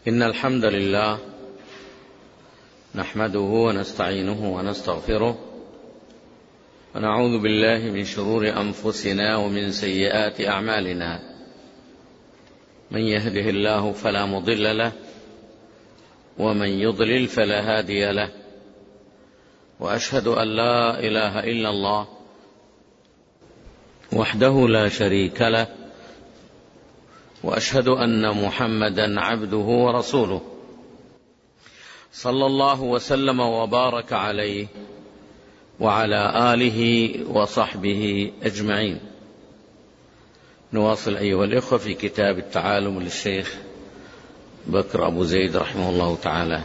إن الحمد لله نحمده ونستعينه ونستغفره ونعوذ بالله من شرور أنفسنا ومن سيئات أعمالنا. من يهده الله فلا مضل له ومن يضلل فلا هادي له، وأشهد أن لا إله إلا الله وحده لا شريك له، وأشهد أن محمدا عبده ورسوله صلى الله وسلم وبارك عليه وعلى آله وصحبه أجمعين. نواصل أيها الإخوة في كتاب التعالم للشيخ بكر أبو زيد رحمه الله تعالى.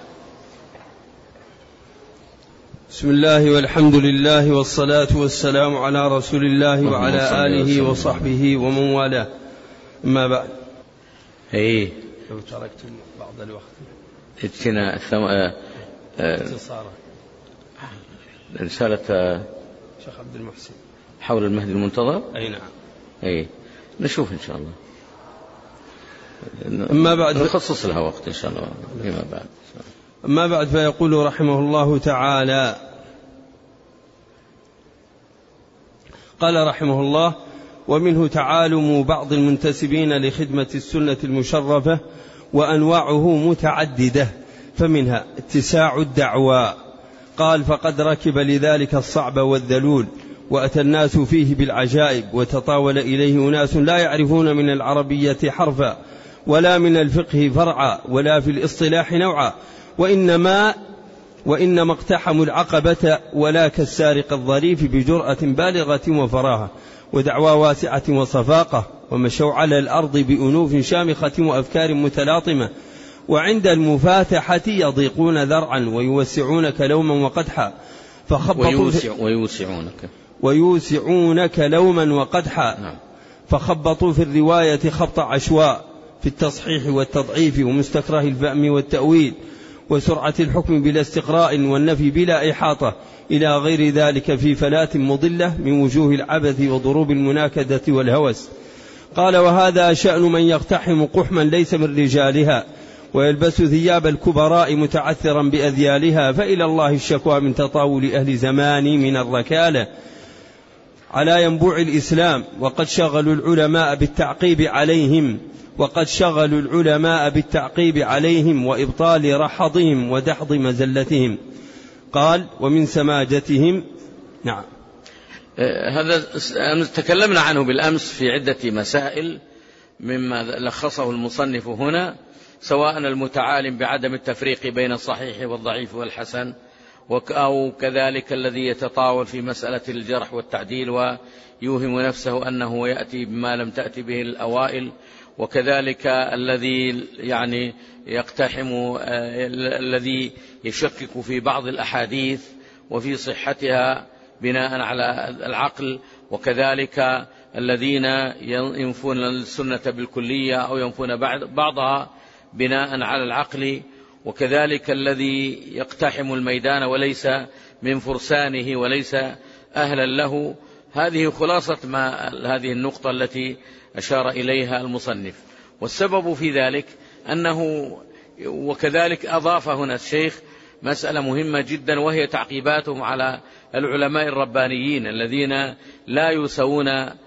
بسم الله والحمد لله والصلاة والسلام على رسول الله وعلى آله وصحبه ومن والاه، أما بعد. لو تركتم بعض الوقت اتنا اختصارا رسالة شيخ عبد المحسن حول المهدي المنتظر. أي نعم. نشوف إن شاء الله. أما بعد نخصص لها وقت إن شاء الله فيما بعد. أما بعد فيقول رحمه الله تعالى: قال رحمه الله: ومنه تعالم بعض المنتسبين لخدمة السنة المشرفة، وأنواعه متعددة، فمنها اتساع الدعوى. قال: فقد ركب لذلك الصعب والذلول، وأتى الناس فيه بالعجائب، وتطاول إليه أناس لا يعرفون من العربية حرفا، ولا من الفقه فرعا، ولا في الاصطلاح نوعا، وإنما اقتحموا العقبة ولا كالسارق الظريف بجرأة بالغة وفراهة ودعوى واسعة وصفاقة، ومشوا على الأرض بأنوف شامخة وأفكار متلاطمة، وعند المفاتحة يضيقون ذرعا ويوسعونك لوما وقدحا، ويوسعونك لوما وقدحا، فخبطوا في الرواية خبط عشواء في التصحيح والتضعيف ومستكره الفهم والتأويل، وسرعة الحكم بلا استقراء والنفي بلا إحاطة، إلى غير ذلك في فلات مضلة من وجوه العبث وضروب المناكدة والهوس. قال: وهذا شأن من يقتحم قحما ليس من رجالها، ويلبس ثياب الكبراء متعثرا بأذيالها، فإلى الله الشكوى من تطاول أهل زماني من الركالة على ينبوع الإسلام، وقد شغلوا العلماء بالتعقيب عليهم وإبطال رحضهم ودحض مزلتهم. قال: ومن سماجتهم. نعم. هذا تكلمنا عنه بالأمس في عدة مسائل مما لخصه المصنف هنا، سواء المتعالم بعدم التفريق بين الصحيح والضعيف والحسن، أو كذلك الذي يتطاول في مسألة الجرح والتعديل ويوهم نفسه أنه يأتي بما لم تأتي به الأوائل، وكذلك الذي يقتحم الذي يشكك في بعض الأحاديث وفي صحتها بناء على العقل، وكذلك الذين ينفون السنة بالكلية أو ينفون بعضها بناء على العقل، وكذلك الذي يقتحم الميدان وليس من فرسانه وليس أهلا له. هذه خلاصة هذه النقطة التي أشار إليها المصنف. والسبب في ذلك أنه، وكذلك أضاف هنا الشيخ مسألة مهمة جدا، وهي تعقيباتهم على العلماء الربانيين الذين لا يسوون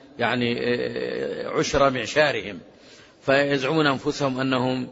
عشر معشارهم، فيزعمون أنفسهم أنهم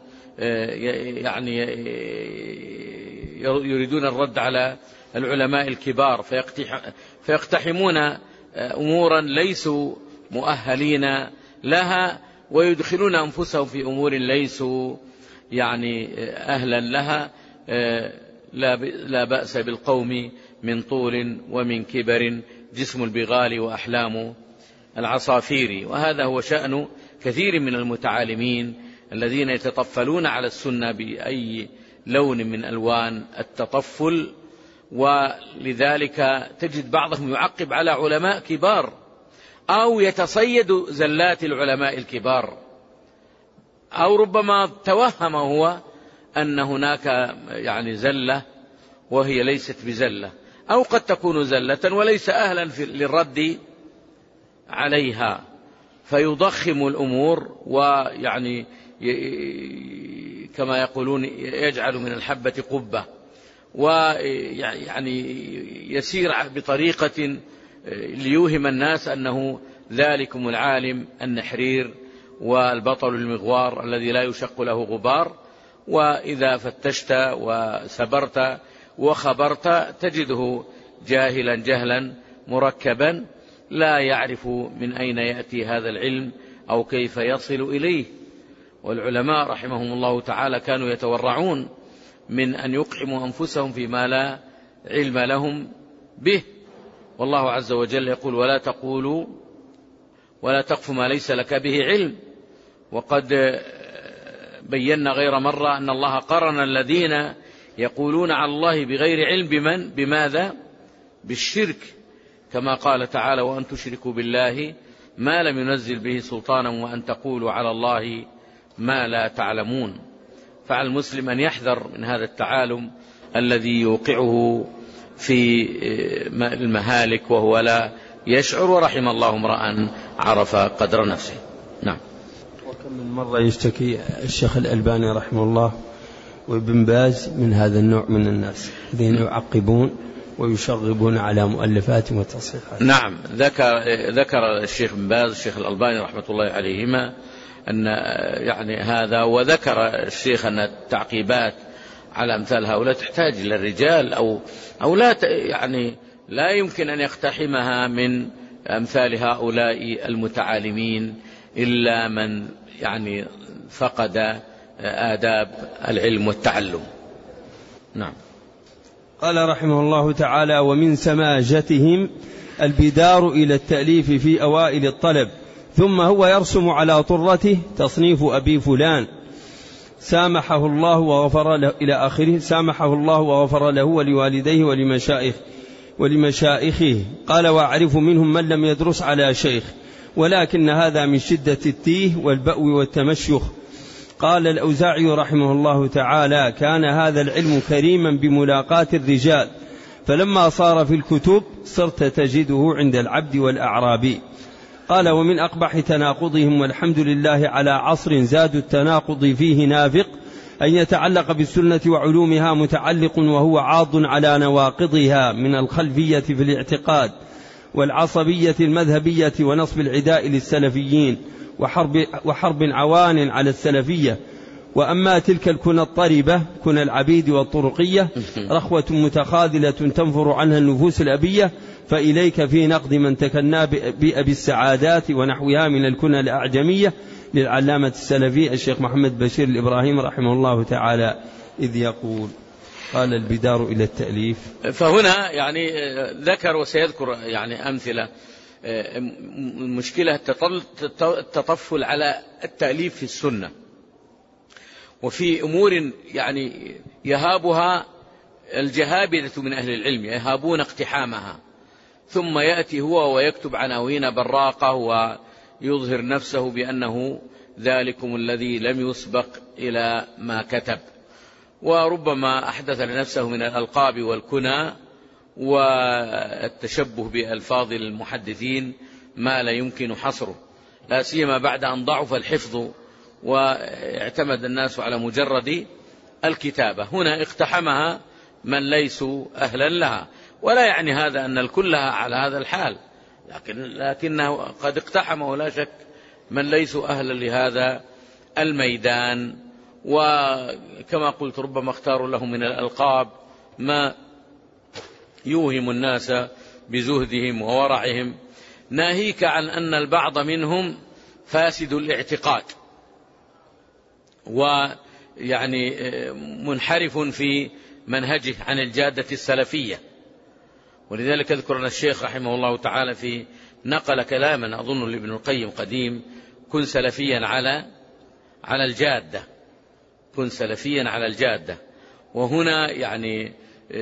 يريدون الرد على العلماء الكبار، فيقتحمون أمورا ليسوا مؤهلين لها، ويدخلون أنفسهم في أمور ليسوا أهلا لها. لا بأس بالقوم من طول ومن كبر، جسم البغال وأحلام العصافير. وهذا هو شأن كثير من المتعالمين الذين يتطفلون على السنة بأي لون من ألوان التطفل، ولذلك تجد بعضهم يعقب على علماء كبار أو يتصيد زلات العلماء الكبار، أو ربما توهم هو أن هناك زلة وهي ليست بزلة، أو قد تكون زلة وليس أهلا للرد عليها، فيضخم الأمور كما يقولون يجعل من الحبة قبة، ويعني يسير بطريقة ليوهم الناس أنه ذلكم العالم النحرير والبطل المغوار الذي لا يشق له غبار، وإذا فتشت وسبرت وخبرت تجده جاهلا جهلا مركبا لا يعرف من أين يأتي هذا العلم أو كيف يصل إليه. والعلماء رحمهم الله تعالى كانوا يتورعون من أن يقحموا أنفسهم فيما لا علم لهم به، والله عز وجل يقول ولا تقولوا ولا تقف ما ليس لك به علم. وقد بينا غير مرة أن الله قرن الذين يقولون على الله بغير علم بماذا؟ بالشرك، كما قال تعالى وأن تشركوا بالله ما لم ينزل به سلطانا وأن تقولوا على الله ما لا تعلمون. فعلى المسلم أن يحذر من هذا التعالم الذي يوقعه في المهالك وهو لا يشعر، ورحم الله امرأ عرف قدر نفسه. نعم. وكم من مرة يشتكي الشيخ الألباني رحمه الله وابن باز من هذا النوع من الناس الذين يعقبون ويشغبون على مؤلفات وتصحيحات. نعم، ذكر الشيخ ابن باز الشيخ الألباني رحمة الله عليهما أن يعني هذا، وذكر الشيخ أن التعقيبات على أمثال هؤلاء تحتاج إلى الرجال أو لا يعني لا يمكن أن يقتحمها من أمثال هؤلاء المتعالمين إلا من يعني فقد آداب العلم والتعلم. نعم. قال رحمه الله تعالى ومن سماجتهم البدار إلى التأليف في أوائل الطلب، ثم هو يرسم على طرته تصنيف أبي فلان سامحه الله وغفر له إلى آخره، سامحه الله وغفر له ولوالديه ولمشائخه. قال وأعرف منهم من لم يدرس على شيخ، ولكن هذا من شدة التيه والبأو والتمشيخ. قال الأوزاعي رحمه الله تعالى كان هذا العلم كريما بملاقاة الرجال، فلما صار في الكتب صرت تجده عند العبد والأعرابي. قال ومن أقبح تناقضهم والحمد لله على عصر زاد التناقض فيه نافق أن يتعلق بالسنة وعلومها متعلق وهو عاض على نواقضها من الخلفية في الاعتقاد والعصبية المذهبية ونصب العداء للسلفيين وحرب عوان على السلفية. وأما تلك الكنى الطربة كنى العبيد والطرقية رخوة متخاذلة تنفر عنها النفوس الأبية، فإليك في نقد من تكنى بأبي السعادات ونحوها من الكنى الأعجمية للعلامة السلفي الشيخ محمد بشير الإبراهيم رحمه الله تعالى، إذ يقول قال البدار إلى التأليف. فهنا يعني ذكر وسيذكر يعني أمثلة المشكلة التطفل على التأليف في السنة، وفي أمور يعني يهابها الجهابذة من أهل العلم يهابون اقتحامها، ثم يأتي هو ويكتب عناوين براقة ويظهر نفسه بأنه ذلكم الذي لم يسبق إلى ما كتب، وربما أحدث لنفسه من الألقاب والكنى والتشبه بألفاظ المحدثين ما لا يمكن حصره، لا سيما بعد أن ضعف الحفظ واعتمد الناس على مجرد الكتابة. هنا اقتحمها من ليسوا أهلا لها، ولا يعني هذا أن الكل على هذا الحال، لكنه قد اقتحمه لا شك من ليسوا أهلا لهذا الميدان. وكما قلت ربما اختاروا له من الألقاب ما يوهم الناس بزهدهم وورعهم، ناهيك عن أن البعض منهم فاسد الاعتقاد ويعني منحرف في منهجه عن الجادة السلفية. ولذلك أذكر الشيخ رحمه الله تعالى في نقل كلاما أظن لابن القيم قديم: كن سلفيا على الجادة، كن سلفيا على الجادة. وهنا يعني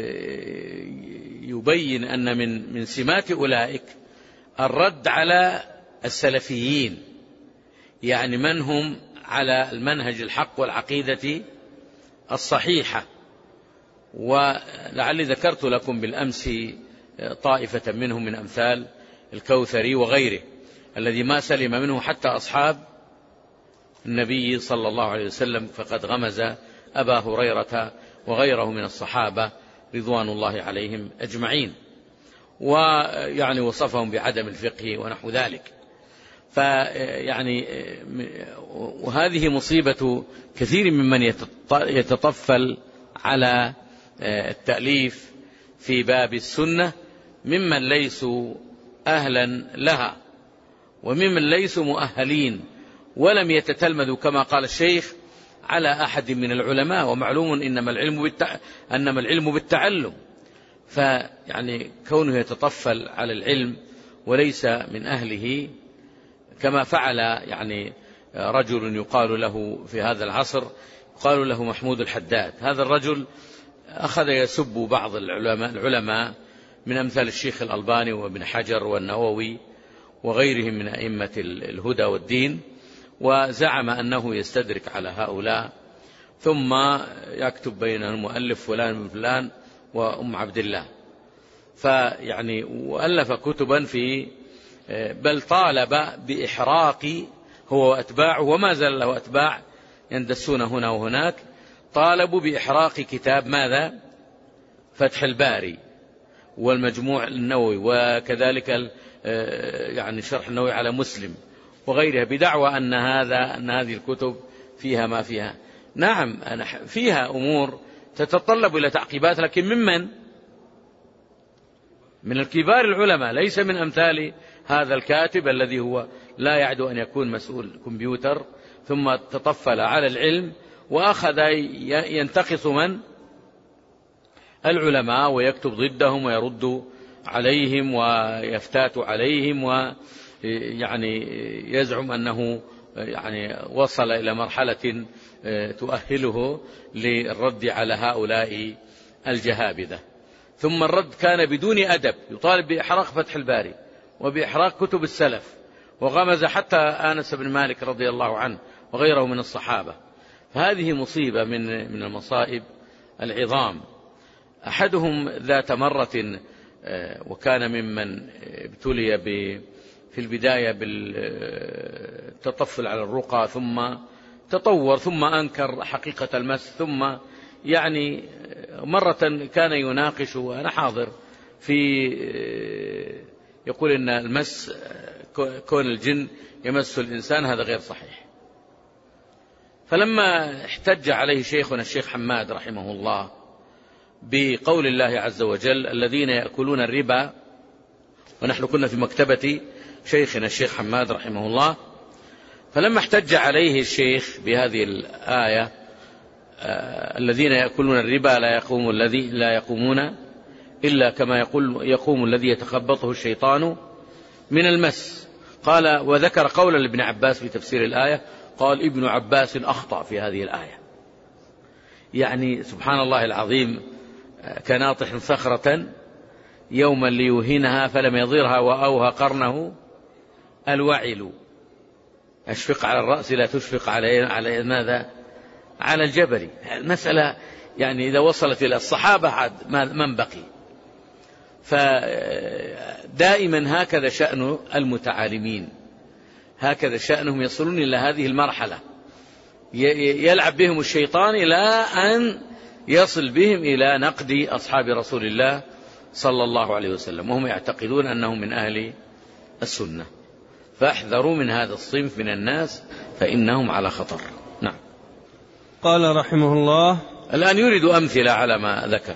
يبين أن من سمات أولئك الرد على السلفيين، يعني من هم على المنهج الحق والعقيدة الصحيحة. ولعلي ذكرت لكم بالأمس طائفة منهم من أمثال الكوثري وغيره الذي ما سلم منه حتى أصحاب النبي صلى الله عليه وسلم، فقد غمز أبا هريرة وغيره من الصحابة رضوان الله عليهم أجمعين، ويعني وصفهم بعدم الفقه ونحو ذلك. فيعني وهذه مصيبة كثير ممن يتطفل على التأليف في باب السنة ممن ليسوا أهلا لها وممن ليسوا مؤهلين ولم يتتلمذوا كما قال الشيخ على أحد من العلماء، ومعلوم أنما العلم بالتعلم. فيعني كونه يتطفل على العلم وليس من أهله، كما فعل يعني رجل يقال له في هذا العصر، يقال له محمود الحداد. هذا الرجل أخذ يسب بعض العلماء من أمثال الشيخ الألباني وابن حجر والنووي وغيرهم من أئمة الهدى والدين، وزعم أنه يستدرك على هؤلاء، ثم يكتب بين المؤلف فلان من فلان وأم عبد الله. فيعني وألف كتبا في بل طالب بإحراق هو وأتباعه، وما زال له أتباع يندسون هنا وهناك، طالبوا بإحراق كتاب ماذا؟ فتح الباري والمجموع النووي، وكذلك يعني شرح النووي على مسلم وغيرها، بدعوى أن هذه الكتب فيها ما فيها. نعم فيها أمور تتطلب إلى تعقيبات، لكن من الكبار العلماء، ليس من أمثال هذا الكاتب الذي هو لا يعدو أن يكون مسؤول كمبيوتر، ثم تطفل على العلم وأخذ ينتقص من العلماء ويكتب ضدهم ويرد عليهم ويفتات عليهم، ويعني يزعم أنه يعني وصل إلى مرحلة تؤهله للرد على هؤلاء الجهابذة. ثم الرد كان بدون أدب، يطالب بإحراق فتح الباري وبإحراق كتب السلف، وغمز حتى آنس بن مالك رضي الله عنه وغيره من الصحابة. فهذه مصيبة من المصائب العظام. أحدهم ذات مرة، وكان ممن ابتلي في البداية بالتطفل على الرقى، ثم تطور، ثم أنكر حقيقة المس، ثم يعني مرة كان يناقش وأنا حاضر في يقول إن المس كون الجن يمس الإنسان هذا غير صحيح. فلما احتج عليه شيخنا الشيخ حماد رحمه الله بقول الله عز وجل الذين يأكلون الربا، ونحن كنا في مكتبة شيخنا الشيخ حماد رحمه الله، فلما احتج عليه الشيخ بهذه الآية الذين يأكلون الربا لا يقومون إلا كما يقوم الذي يتخبطه الشيطان من المس، قال وذكر قولا لابن عباس في تفسير الآية، قال ابن عباس أخطأ في هذه الآية. يعني سبحان الله العظيم، كناطح صخرة يوما ليوهنها فلم يضرها وأوهى قرنه الوعل، أشفق على الرأس لا تشفق على ماذا؟ على الجبل. المسألة يعني إذا وصلت إلى الصحابة عاد من بقي. فدائما هكذا شأن المتعالمين، هكذا شأنهم، يصلون إلى هذه المرحلة، يلعب بهم الشيطان إلى أن يصل بهم إلى نقد أصحاب رسول الله صلى الله عليه وسلم، وهم يعتقدون أنهم من أهل السنة. فاحذروا من هذا الصنف من الناس فإنهم على خطر. نعم. قال رحمه الله الآن يريد أمثلة على ما ذكر.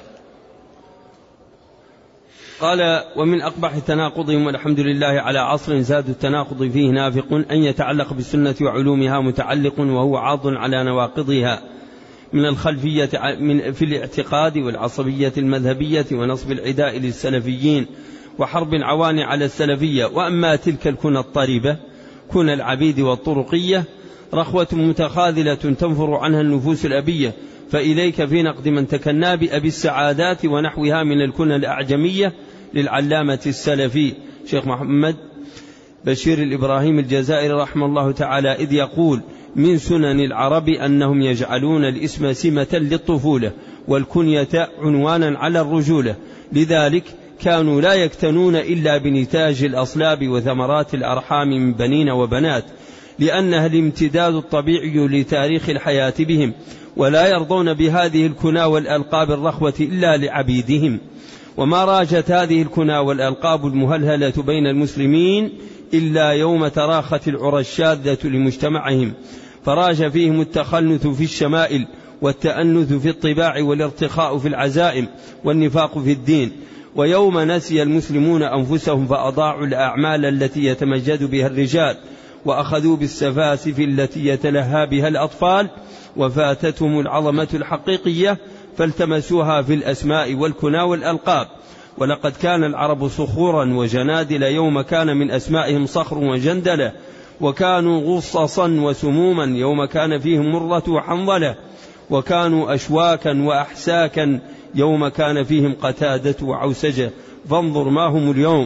قال ومن أقبح تناقضهم والحمد لله على عصر زاد التناقض فيه نافق أن يتعلق بالسنة وعلومها متعلق وهو عاض على نواقضها من الخلفية في الاعتقاد والعصبية المذهبية ونصب العداء للسلفيين وحرب العوان على السلفية. وأما تلك الكنى الطربة كنى العبيد والطرقية رخوة متخاذلة تنفر عنها النفوس الأبية، فإليك في نقد من تكنى بأبي السعادات ونحوها من الكنى الأعجمية للعلامة السلفي شيخ محمد بشير الإبراهيم الجزائري رحمه الله تعالى، إذ يقول من سنن العرب أنهم يجعلون الاسم سمة للطفولة والكنية عنوانا على الرجولة، لذلك كانوا لا يكتنون إلا بنتاج الأصلاب وثمرات الأرحام من بنين وبنات، لأنها الامتداد الطبيعي لتاريخ الحياة بهم، ولا يرضون بهذه الكنى والألقاب الرخوة إلا لعبيدهم. وما راجت هذه الكنى والألقاب المهلهلة بين المسلمين إلا يوم تراخت العرى الشاذة لمجتمعهم، فراج فيهم التخنث في الشمائل والتأنث في الطباع والارتخاء في العزائم والنفاق في الدين. ويوم نسي المسلمون أنفسهم فأضاعوا الأعمال التي يتمجد بها الرجال، وأخذوا بالسفاسف التي يتلهى بها الأطفال، وفاتتهم العظمة الحقيقية فالتمسوها في الأسماء والكنى والألقاب. ولقد كان العرب صخورا وجنادل يوم كان من أسمائهم صخر وجندلة، وكانوا غصصا وسموما يوم كان فيهم مرة وحنظلة، وكانوا أشواكا وأحساكا يوم كان فيهم قتادة وعوسجة. فانظر ما هم اليوم،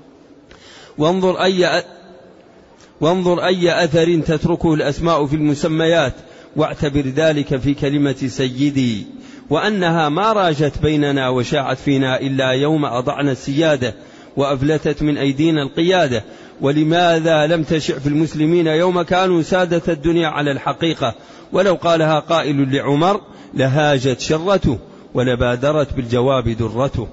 وانظر أي أثر تتركه الأسماء في المسميات، واعتبر ذلك في كلمة سيدي، وأنها ما راجت بيننا وشاعت فينا إلا يوم أضعنا السيادة وأفلتت من أيدينا القيادة. ولماذا لم تشع في المسلمين يوم كانوا سادة الدنيا على الحقيقة؟ ولو قالها قائل لعمر لهاجت شرته ولبادرت بالجواب درته.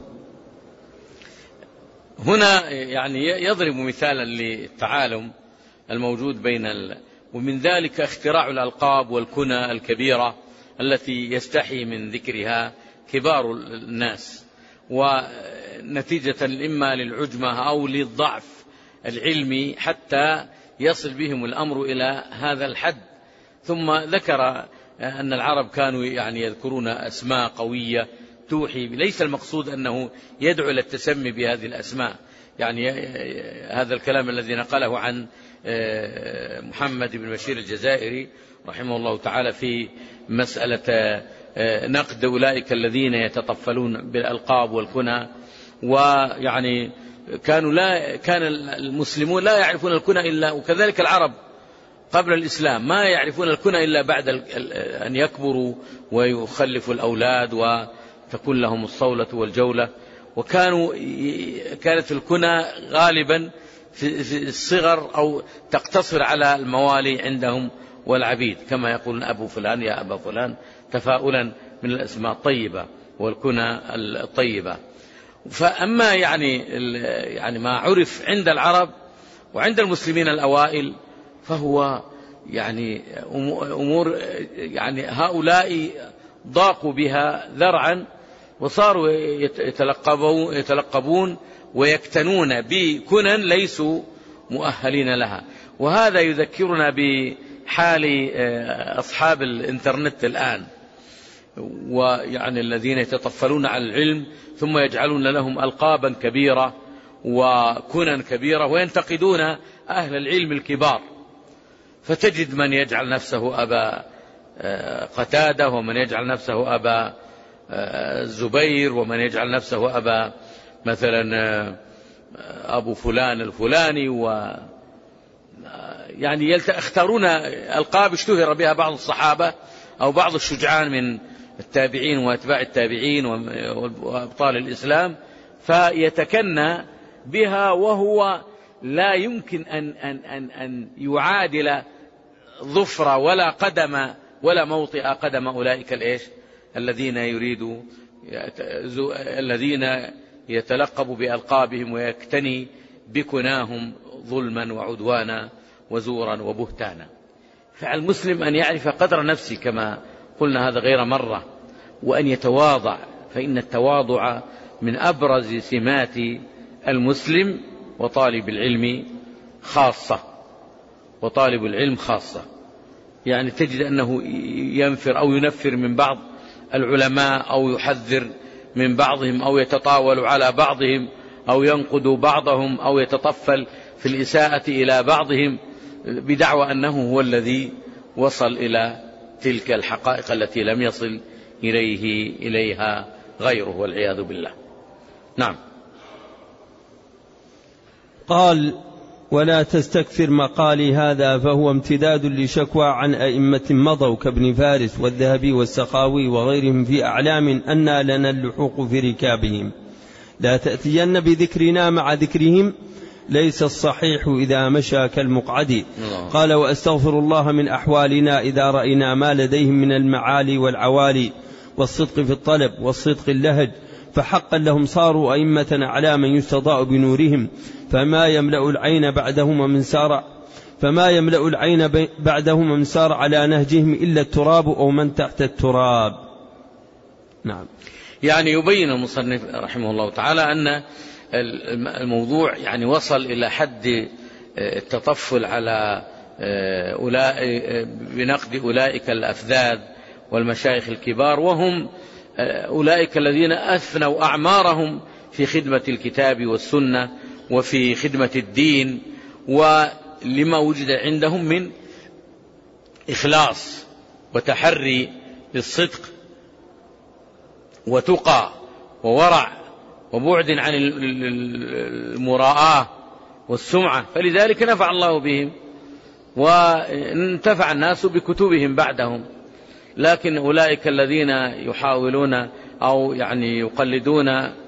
هنا يعني يضرب مثالا للتعالم الموجود ومن ذلك اختراع الألقاب والكنى الكبيرة التي يستحي من ذكرها كبار الناس، ونتيجة إما للعجمة أو للضعف العلمي حتى يصل بهم الأمر إلى هذا الحد. ثم ذكر أن العرب كانوا يعني يذكرون أسماء قوية توحي، ليس المقصود أنه يدعو إلى التسمي بهذه الأسماء، يعني هذا الكلام الذي نقله عن محمد بن بشير الجزائري رحمه الله تعالى في مسألة نقد أولئك الذين يتطفلون بالألقاب والكنى. ويعني كان المسلمون لا يعرفون الكنى إلا، وكذلك العرب قبل الإسلام ما يعرفون الكنى إلا بعد أن يكبروا ويخلفوا الأولاد وتكون لهم الصولة والجولة. كانت الكنى غالبا في الصغر أو تقتصر على الموالي عندهم والعبيد، كما يقولون أبو فلان يا أبا فلان، تفاؤلا من الأسماء الطيبة والكنى الطيبة. فأما يعني ما عرف عند العرب وعند المسلمين الأوائل فهو يعني أمور يعني هؤلاء ضاقوا بها ذرعا، وصاروا يتلقبون ويكتنون بكنى ليسوا مؤهلين لها. وهذا يذكرنا بحال أصحاب الإنترنت الآن، ويعني الذين يتطفلون على العلم ثم يجعلون لهم ألقابا كبيرة وكنى كبيرة وينتقدون أهل العلم الكبار. فتجد من يجعل نفسه أبا قتادة، ومن يجعل نفسه أبا الزبير، ومن يجعل نفسه أبا مثلا أبو فلان الفلاني، يعني يختارون ألقاب اشتهر بها بعض الصحابة أو بعض الشجعان من التابعين وأتباع التابعين وأبطال الإسلام، فيتكنى بها وهو لا يمكن أن يعادل ظفر ولا قدم ولا موطئ قدم أولئك الذين يتلقب بألقابهم ويكتني بكناهم ظلما وعدوانا وزورا وبهتانا. فالمسلم أن يعرف قدر نفسه كما قلنا هذا غير مرة، وأن يتواضع، فإن التواضع من أبرز سمات المسلم وطالب العلم خاصة. وطالب العلم خاصة يعني تجد أنه ينفر أو ينفر من بعض العلماء، أو يحذر من بعضهم، أو يتطاول على بعضهم، أو ينقد بعضهم، أو يتطفل في الإساءة إلى بعضهم بدعوى أنه هو الذي وصل إلى تلك الحقائق التي لم يصل إليها غيره والعياذ بالله. نعم. قال: ولا تستكثر مقالي هذا، فهو امتداد لشكوى عن أئمة مضوا كابن فارس والذهبي والسخاوي وغيرهم في أعلام أن لنا اللحوق في ركابهم. لا تأتين بذكرنا مع ذكرهم، ليس الصحيح إذا مشى كالمقعد. قال وأستغفر الله من أحوالنا إذا رأينا ما لديهم من المعالي والعوالي والصدق في الطلب والصدق اللهج، فحقا لهم صاروا أئمة أعلاما يستضاء بنورهم، فما يملأ العين بعدهم من سار على نهجهم إلا التراب أو من تحت التراب. نعم. يعني يبين المصنف رحمه الله تعالى أن الموضوع يعني وصل إلى حد التطفل على بنقد أولئك الأفذاذ والمشايخ الكبار، وهم أولئك الذين أثنوا أعمارهم في خدمة الكتاب والسنة وفي خدمة الدين، ولما وجد عندهم من إخلاص وتحري للصدق وتقى وورع وبعد عن المراءة والسمعة، فلذلك نفع الله بهم وانتفع الناس بكتبهم بعدهم. لكن أولئك الذين يحاولون أو يعني يقلدون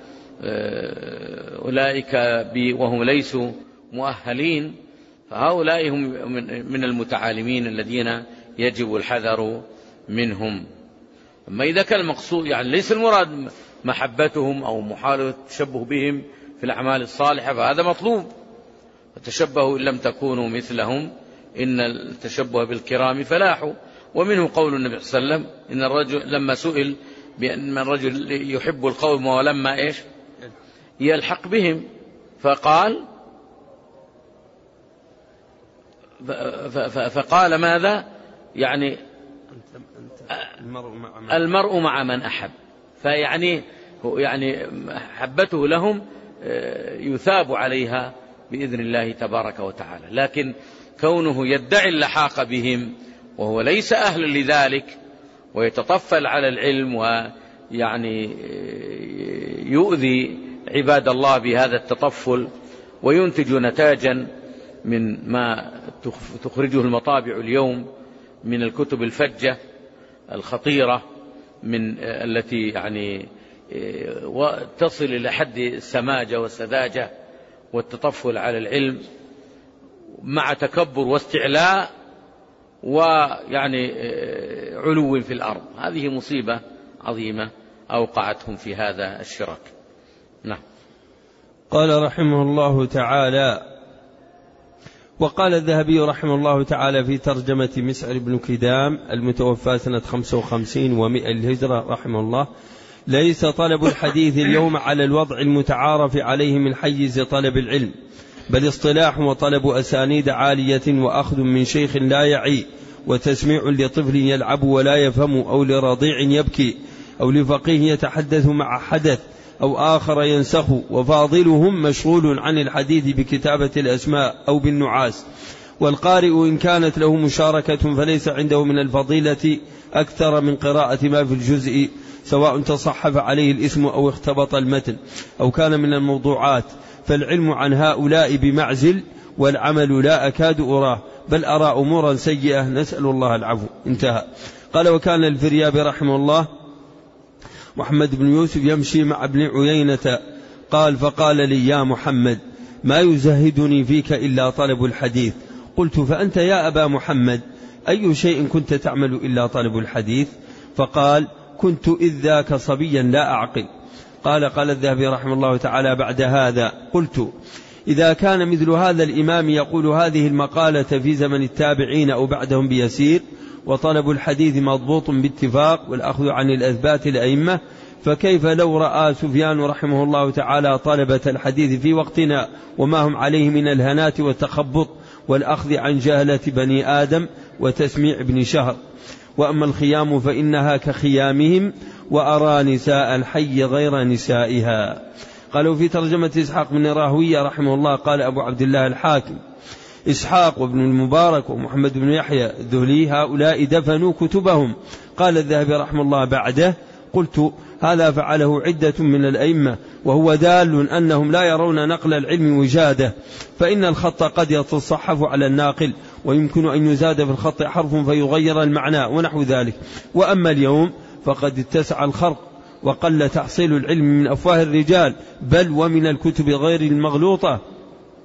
أولئك وهم ليسوا مؤهلين، فهؤلاء هم من المتعالمين الذين يجب الحذر منهم. أما إذا كان المقصود يعني ليس المراد محبتهم أو محاولة التشبه بهم في الأعمال الصالحة فهذا مطلوب، فتشبهوا إن لم تكونوا مثلهم إن التشبه بالكرام فلاح. ومنه قول النبي صلى الله عليه وسلم إن الرجل لما سئل بأن الرجل يحب القوم ولما إيش يلحق بهم، فقال ماذا يعني المرء مع من أحب، فيعني محبته لهم يثاب عليها بإذن الله تبارك وتعالى. لكن كونه يدعي اللحاق بهم وهو ليس أهل لذلك ويتطفل على العلم ويعني يؤذي عباد الله بهذا التطفل وينتج نتاجا من ما تخرجه المطابع اليوم من الكتب الفجة الخطيرة من التي يعني تصل إلى حد السماجة والسذاجة والتطفل على العلم مع تكبر واستعلاء ويعني علو في الأرض. هذه مصيبة عظيمة أوقعتهم في هذا الشراك. نعم. قال رحمه الله تعالى: وقال الذهبي رحمه الله تعالى في ترجمة مسعر بن كدام المتوفى سنة 55 و100 الهجرة رحمه الله: ليس طلب الحديث اليوم على الوضع المتعارف عليه من حيز طلب العلم، بل اصطلاح وطلب أسانيد عالية وأخذ من شيخ لا يعي وتسميع لطفل يلعب ولا يفهم أو لرضيع يبكي أو لفقيه يتحدث مع حدث أو آخر ينسخ، وفاضلهم مشغول عن الحديث بكتابة الأسماء أو بالنعاس. والقارئ إن كانت له مشاركة فليس عنده من الفضيلة أكثر من قراءة ما في الجزء، سواء تصحف عليه الاسم أو اختبط المتن أو كان من الموضوعات، فالعلم عن هؤلاء بمعزل والعمل لا أكاد أراه، بل أرى أمورا سيئة نسأل الله العفو. انتهى. قال: وكان الفريابي رحمه الله محمد بن يوسف يمشي مع ابن عيينة قال: فقال لي: يا محمد، ما يزهدني فيك إلا طلب الحديث. قلت: فأنت يا أبا محمد أي شيء كنت تعمل إلا طلب الحديث؟ فقال: كنت إذ ذاك صبيا لا أعقل. قال الذهبي رحمه الله تعالى بعد هذا: قلت: إذا كان مثل هذا الإمام يقول هذه المقالة في زمن التابعين أو بعدهم بيسير، وطلب الحديث مضبوط باتفاق والأخذ عن الأثبات الأئمة، فكيف لو رأى سفيان رحمه الله تعالى طلبة الحديث في وقتنا وما هم عليه من الهنات والتخبط والأخذ عن جهلة بني آدم وتسميع ابن شهر؟ وأما الخيام فإنها كخيامهم، وأرى نساء الحي غير نسائها. قالوا في ترجمة إسحاق بن راهوية رحمه الله: قال أبو عبد الله الحاكم: إسحاق وابن المبارك ومحمد بن يحيى الذهلي هؤلاء دفنوا كتبهم. قال الذهبي رحمه الله بعده: قلت: هذا فعله عدة من الأئمة، وهو دال أنهم لا يرون نقل العلم وجادة، فإن الخط قد يتصحف على الناقل، ويمكن أن يزاد في الخط حرف فيغير المعنى ونحو ذلك. وأما اليوم فقد اتسع الخرق وقل تحصيل العلم من أفواه الرجال، بل ومن الكتب غير المغلوطة،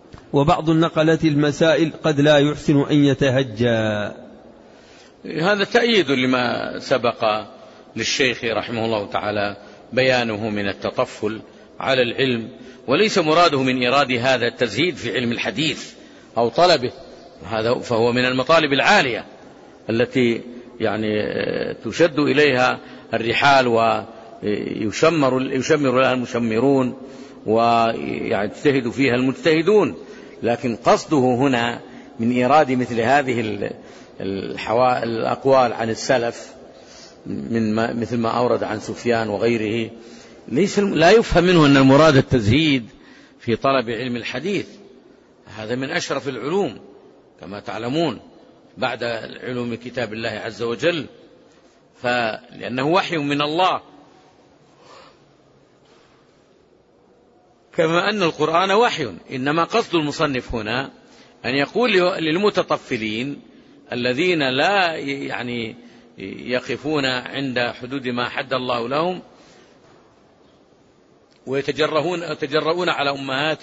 وبعض النقلة المسائل قد لا يحسن أن يتهجى. هذا تأييد لما سبق للشيخ رحمه الله تعالى بيانه من التطفل على العلم، وليس مراده من إيراد هذا التزهيد في علم الحديث أو طلبه، هذا فهو من المطالب العالية التي يعني تشد إليها الرحال ويشمر لها المشمرون ويجتهد فيها المجتهدون. لكن قصده هنا من إيراد مثل هذه الأقوال عن السلف مثل ما أورد عن سفيان وغيره، لا يفهم منه أن المراد التزهيد في طلب علم الحديث. هذا من أشرف العلوم كما تعلمون بعد علوم كتاب الله عز وجل، لأنه وحي من الله، كما أن القرآن وحي. إنما قصد المصنف هنا أن يقول للمتطفلين الذين لا يعني يقفون عند حدود ما حد الله لهم ويتجرؤون على أمهات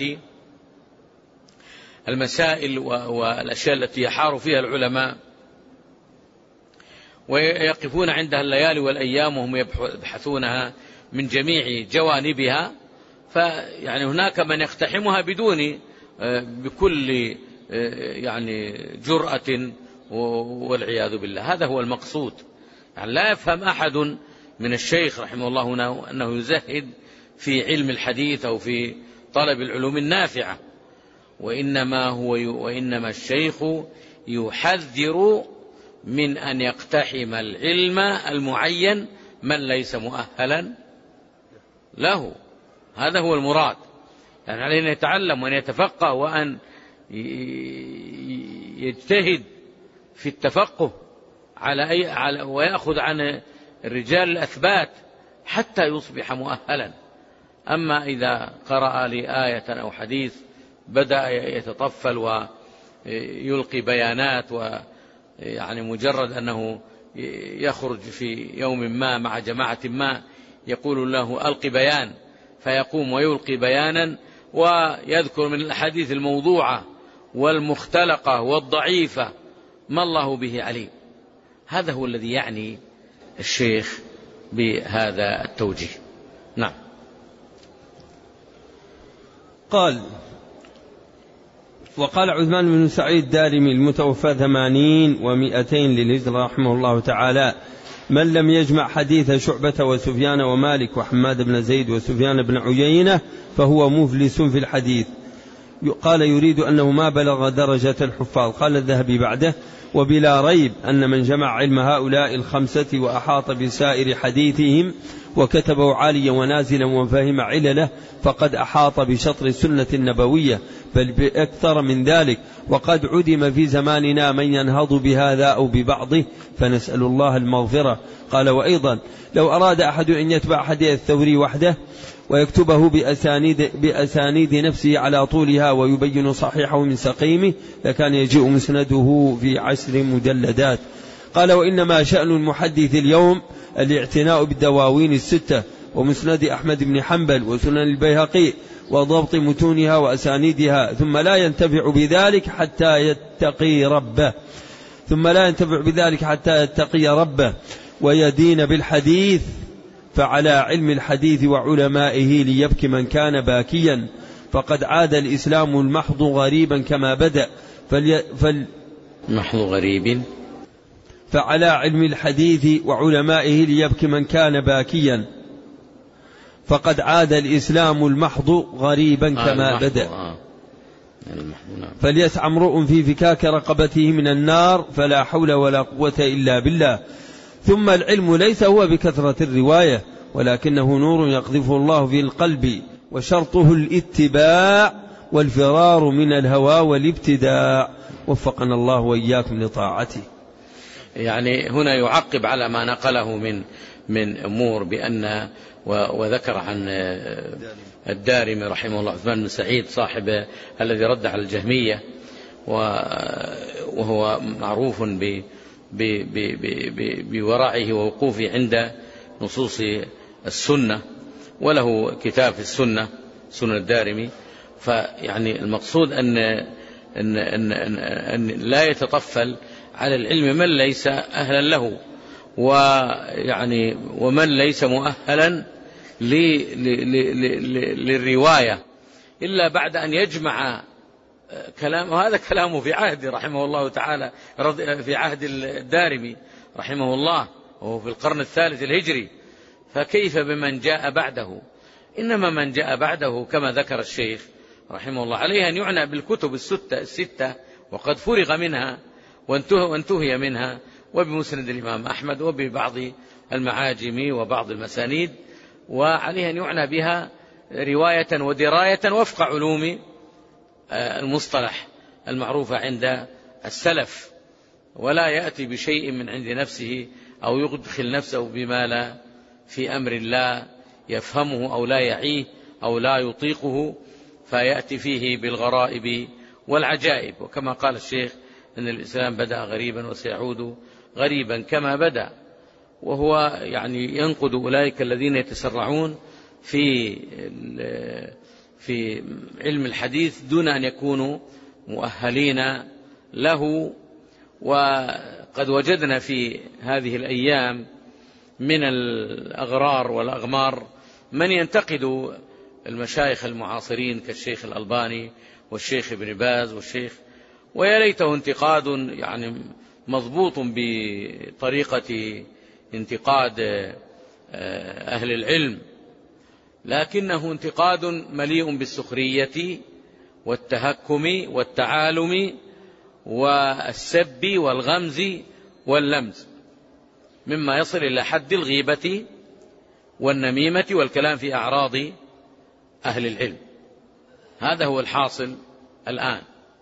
المسائل والأشياء التي يحار فيها العلماء ويقفون عندها الليالي والأيام وهم يبحثونها من جميع جوانبها، فيعني هناك من يقتحمها بدون بكل يعني جرأة والعياذ بالله. هذا هو المقصود. يعني لا يفهم أحد من الشيخ رحمه الله أنه يزهد في علم الحديث أو في طلب العلوم النافعة، وإنما الشيخ يحذر من أن يقتحم العلم المعين من ليس مؤهلا له. هذا هو المراد. يعني علينا يتعلم وأن يتفقه وأن يجتهد في التفقه ويأخذ عن الرجال الأثبات حتى يصبح مؤهلا. أما إذا قرأ لي آية أو حديث بدأ يتطفل ويلقي بيانات، ويعني مجرد أنه يخرج في يوم ما مع جماعة ما يقول له ألقي بيان فيقوم ويلقي بيانا ويذكر من الأحاديث الموضوعة والمختلقة والضعيفة ما الله به عليم. هذا هو الذي يعني الشيخ بهذا التوجيه. نعم. قال: وقال عثمان بن سعيد الدارمي المتوفى 80 و200 للهجرة رحمه الله تعالى: من لم يجمع حديث شعبة وسفيان ومالك وحماد بن زيد وسفيان بن عيينة فهو مفلس في الحديث. قال: يريد أنه ما بلغ درجة الحفاظ. قال الذهبي بعده: وبلا ريب أن من جمع علم هؤلاء الخمسة وأحاط بسائر حديثهم وكتبه عاليا ونازلا وفهم علله فقد أحاط بشطر السنة النبوية، بل بأكثر من ذلك، وقد عدم في زماننا من ينهض بهذا أو ببعضه، فنسأل الله المغفرة. قال: وأيضا لو أراد أحد أن يتبع حديث الثوري وحده ويكتبه بأسانيد نفسه على طولها ويبين صحيحه من سقيمه لكان يجيء مسنده في 10 مجلدات. قال: وإنما شأن المحدث اليوم الاعتناء بالدواوين 6 ومسند أحمد بن حنبل وسنن البيهقي وضبط متونها وأسانيدها، ثم لا ينتفع بذلك حتى يتقي ربه ويدين بالحديث. فعلى علم الحديث وعلمائه ليبكي من كان باكيا، فقد عاد الإسلام المحض غريبا كما بدأ. محض غريب. فعلى علم الحديث وعلمائه ليبكي من كان باكيا، فقد عاد الإسلام المحض غريبا كما بدأ. فليسعى امرؤ في فكاك رقبته من النار، فلا حول ولا قوة إلا بالله. ثم العلم ليس هو بكثرة الرواية، ولكنه نور يقذفه الله في القلب، وشرطه الاتباع والفرار من الهوى والابتداع. وفقنا الله وإياكم لطاعته. يعني هنا يعقب على ما نقله من أمور بأن وذكر عن الدارمي رحمه الله عثمان بن سعيد صاحب الذي رد على الجهمية، وهو معروف بورعه ووقوفه عند نصوص السنة، وله كتاب في السنة سنن الدارمي. فيعني المقصود أن لا يتطفل على العلم من ليس أهلا له، ويعني ومن ليس مؤهلا للرواية إلا بعد أن يجمع كلام. وهذا كلامه في عهد رحمه الله تعالى، في عهد الدارمي رحمه الله، وهو في القرن الثالث الهجري، فكيف بمن جاء بعده؟ إنما من جاء بعده كما ذكر الشيخ رحمه الله عليه أن يعنى بالكتب الستة وقد فرغ منها وانتهي منها، وبمسند الإمام أحمد وببعض المعاجم وبعض المسانيد، وعليه أن يعنى بها رواية ودراية وفق علوم المصطلح المعروفة عند السلف، ولا يأتي بشيء من عند نفسه أو يدخل نفسه بما لا في أمر لا يفهمه أو لا يعيه أو لا يطيقه، فيأتي فيه بالغرائب والعجائب. وكما قال الشيخ أن الإسلام بدأ غريبا وسيعود غريبا كما بدأ، وهو يعني ينقد أولئك الذين يتسرعون في علم الحديث دون أن يكونوا مؤهلين له. وقد وجدنا في هذه الأيام من الأغرار والأغمار من ينتقد المشايخ المعاصرين كالشيخ الألباني والشيخ ابن باز والشيخ، ويا ليته انتقاد يعني مضبوط بطريقة انتقاد أهل العلم، لكنه انتقاد مليء بالسخرية والتهكم والتعالم والسب والغمز واللمز، مما يصل إلى حد الغيبة والنميمة والكلام في أعراض أهل العلم. هذا هو الحاصل الآن،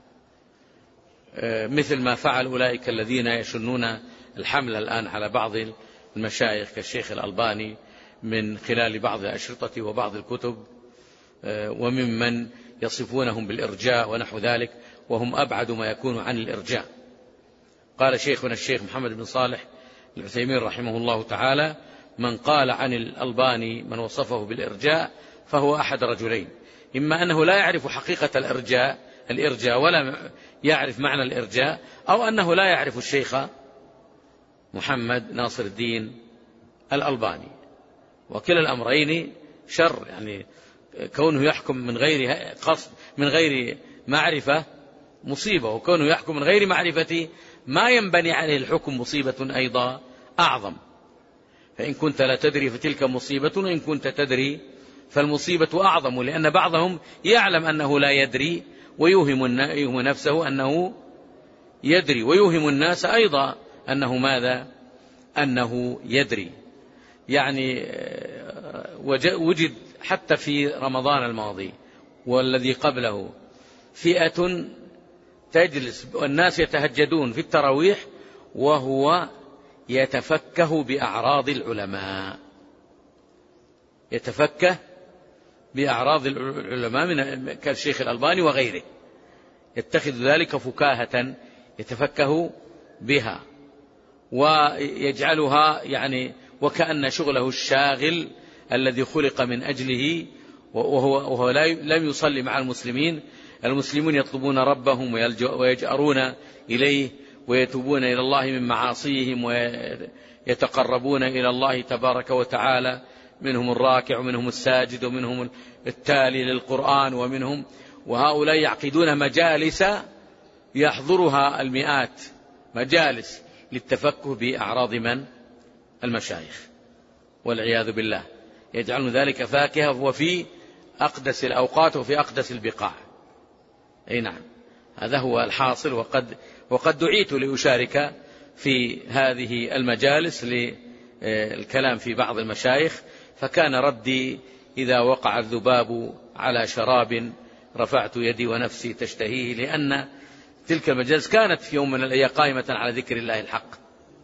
مثل ما فعل أولئك الذين يشنون الحمل الآن على بعض المشايخ كالشيخ الألباني من خلال بعض الأشرطة وبعض الكتب، وممن يصفونهم بالإرجاء ونحو ذلك، وهم أبعد ما يكون عن الإرجاء. قال شيخنا الشيخ محمد بن صالح العثيمين رحمه الله تعالى: من قال عن الألباني من وصفه بالإرجاء فهو أحد رجلين: إما أنه لا يعرف حقيقة الإرجاء ولا يعرف معنى الإرجاء، أو أنه لا يعرف الشيخ محمد ناصر الدين الألباني. وكلا الأمرين شر، يعني كونه يحكم من غير قصد من غير معرفة مصيبة، وكونه يحكم من غير معرفة ما ينبني عليه الحكم مصيبة أيضا أعظم. فإن كنت لا تدري فتلك مصيبة، وإن كنت تدري فالمصيبة أعظم، لأن بعضهم يعلم أنه لا يدري ويوهم نفسه أنه يدري، ويوهم الناس أيضا أنه ماذا؟ أنه يدري. يعني وجد حتى في رمضان الماضي والذي قبله فئة تجلس والناس يتهجدون في التراويح وهو يتفكه بأعراض العلماء، يتفكه بأعراض العلماء من كالشيخ الألباني وغيره، يتخذ ذلك فكاهة يتفكه بها ويجعلها يعني وكأن شغله الشاغل الذي خلق من أجله، وهو لم يصلي مع المسلمين. المسلمون يطلبون ربهم ويجأرون إليه ويتوبون إلى الله من معاصيهم ويتقربون إلى الله تبارك وتعالى، منهم الراكع ومنهم الساجد ومنهم التالي للقرآن ومنهم، وهؤلاء يعقدون مجالس يحضرها المئات، مجالس للتفكه بأعراض من؟ المشايخ، والعياذ بالله. يجعلون ذلك فاكهة وفي أقدس الأوقات وفي أقدس البقاع. أي نعم، هذا هو الحاصل. وقد دعيت لأشارك في هذه المجالس للكلام في بعض المشايخ، فكان ردي: إذا وقع الذباب على شراب رفعت يدي ونفسي تشتهيه، لأن تلك المجالس كانت في يوم من الأيام قائمة على ذكر الله الحق.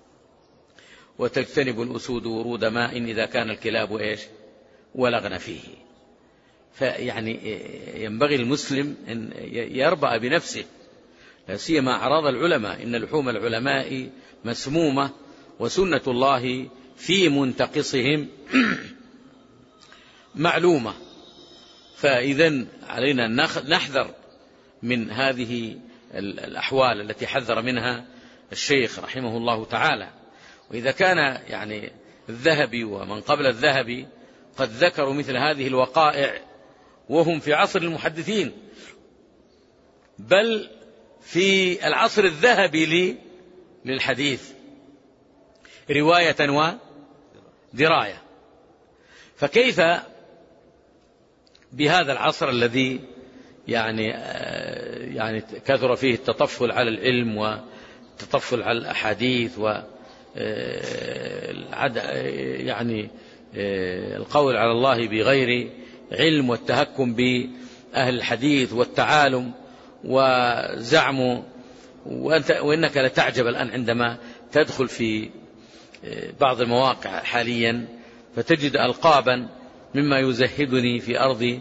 وتجتنب الأسود ورود ماء إذا كان الكلاب إيش ولغن فيه. فيعني ينبغي المسلم أن يربأ بنفسه، لا سيما أعراض العلماء، إن لحوم العلماء مسمومة، وسنة الله في منتقصهم معلومة. فإذا علينا أن نحذر من هذه الأحوال التي حذر منها الشيخ رحمه الله تعالى. وإذا كان يعني الذهبي ومن قبل الذهبي قد ذكروا مثل هذه الوقائع وهم في عصر المحدثين، بل في العصر الذهبي للحديث رواية ودراية، فكيف بهذا العصر الذي يعني كثر فيه التطفل على العلم والتطفل على الأحاديث يعني القول على الله بغير علم والتهكم بأهل الحديث والتعالم وزعم. وإنك لتعجب الآن عندما تدخل في بعض المواقع حاليا فتجد ألقابا مما يزهدني في أرض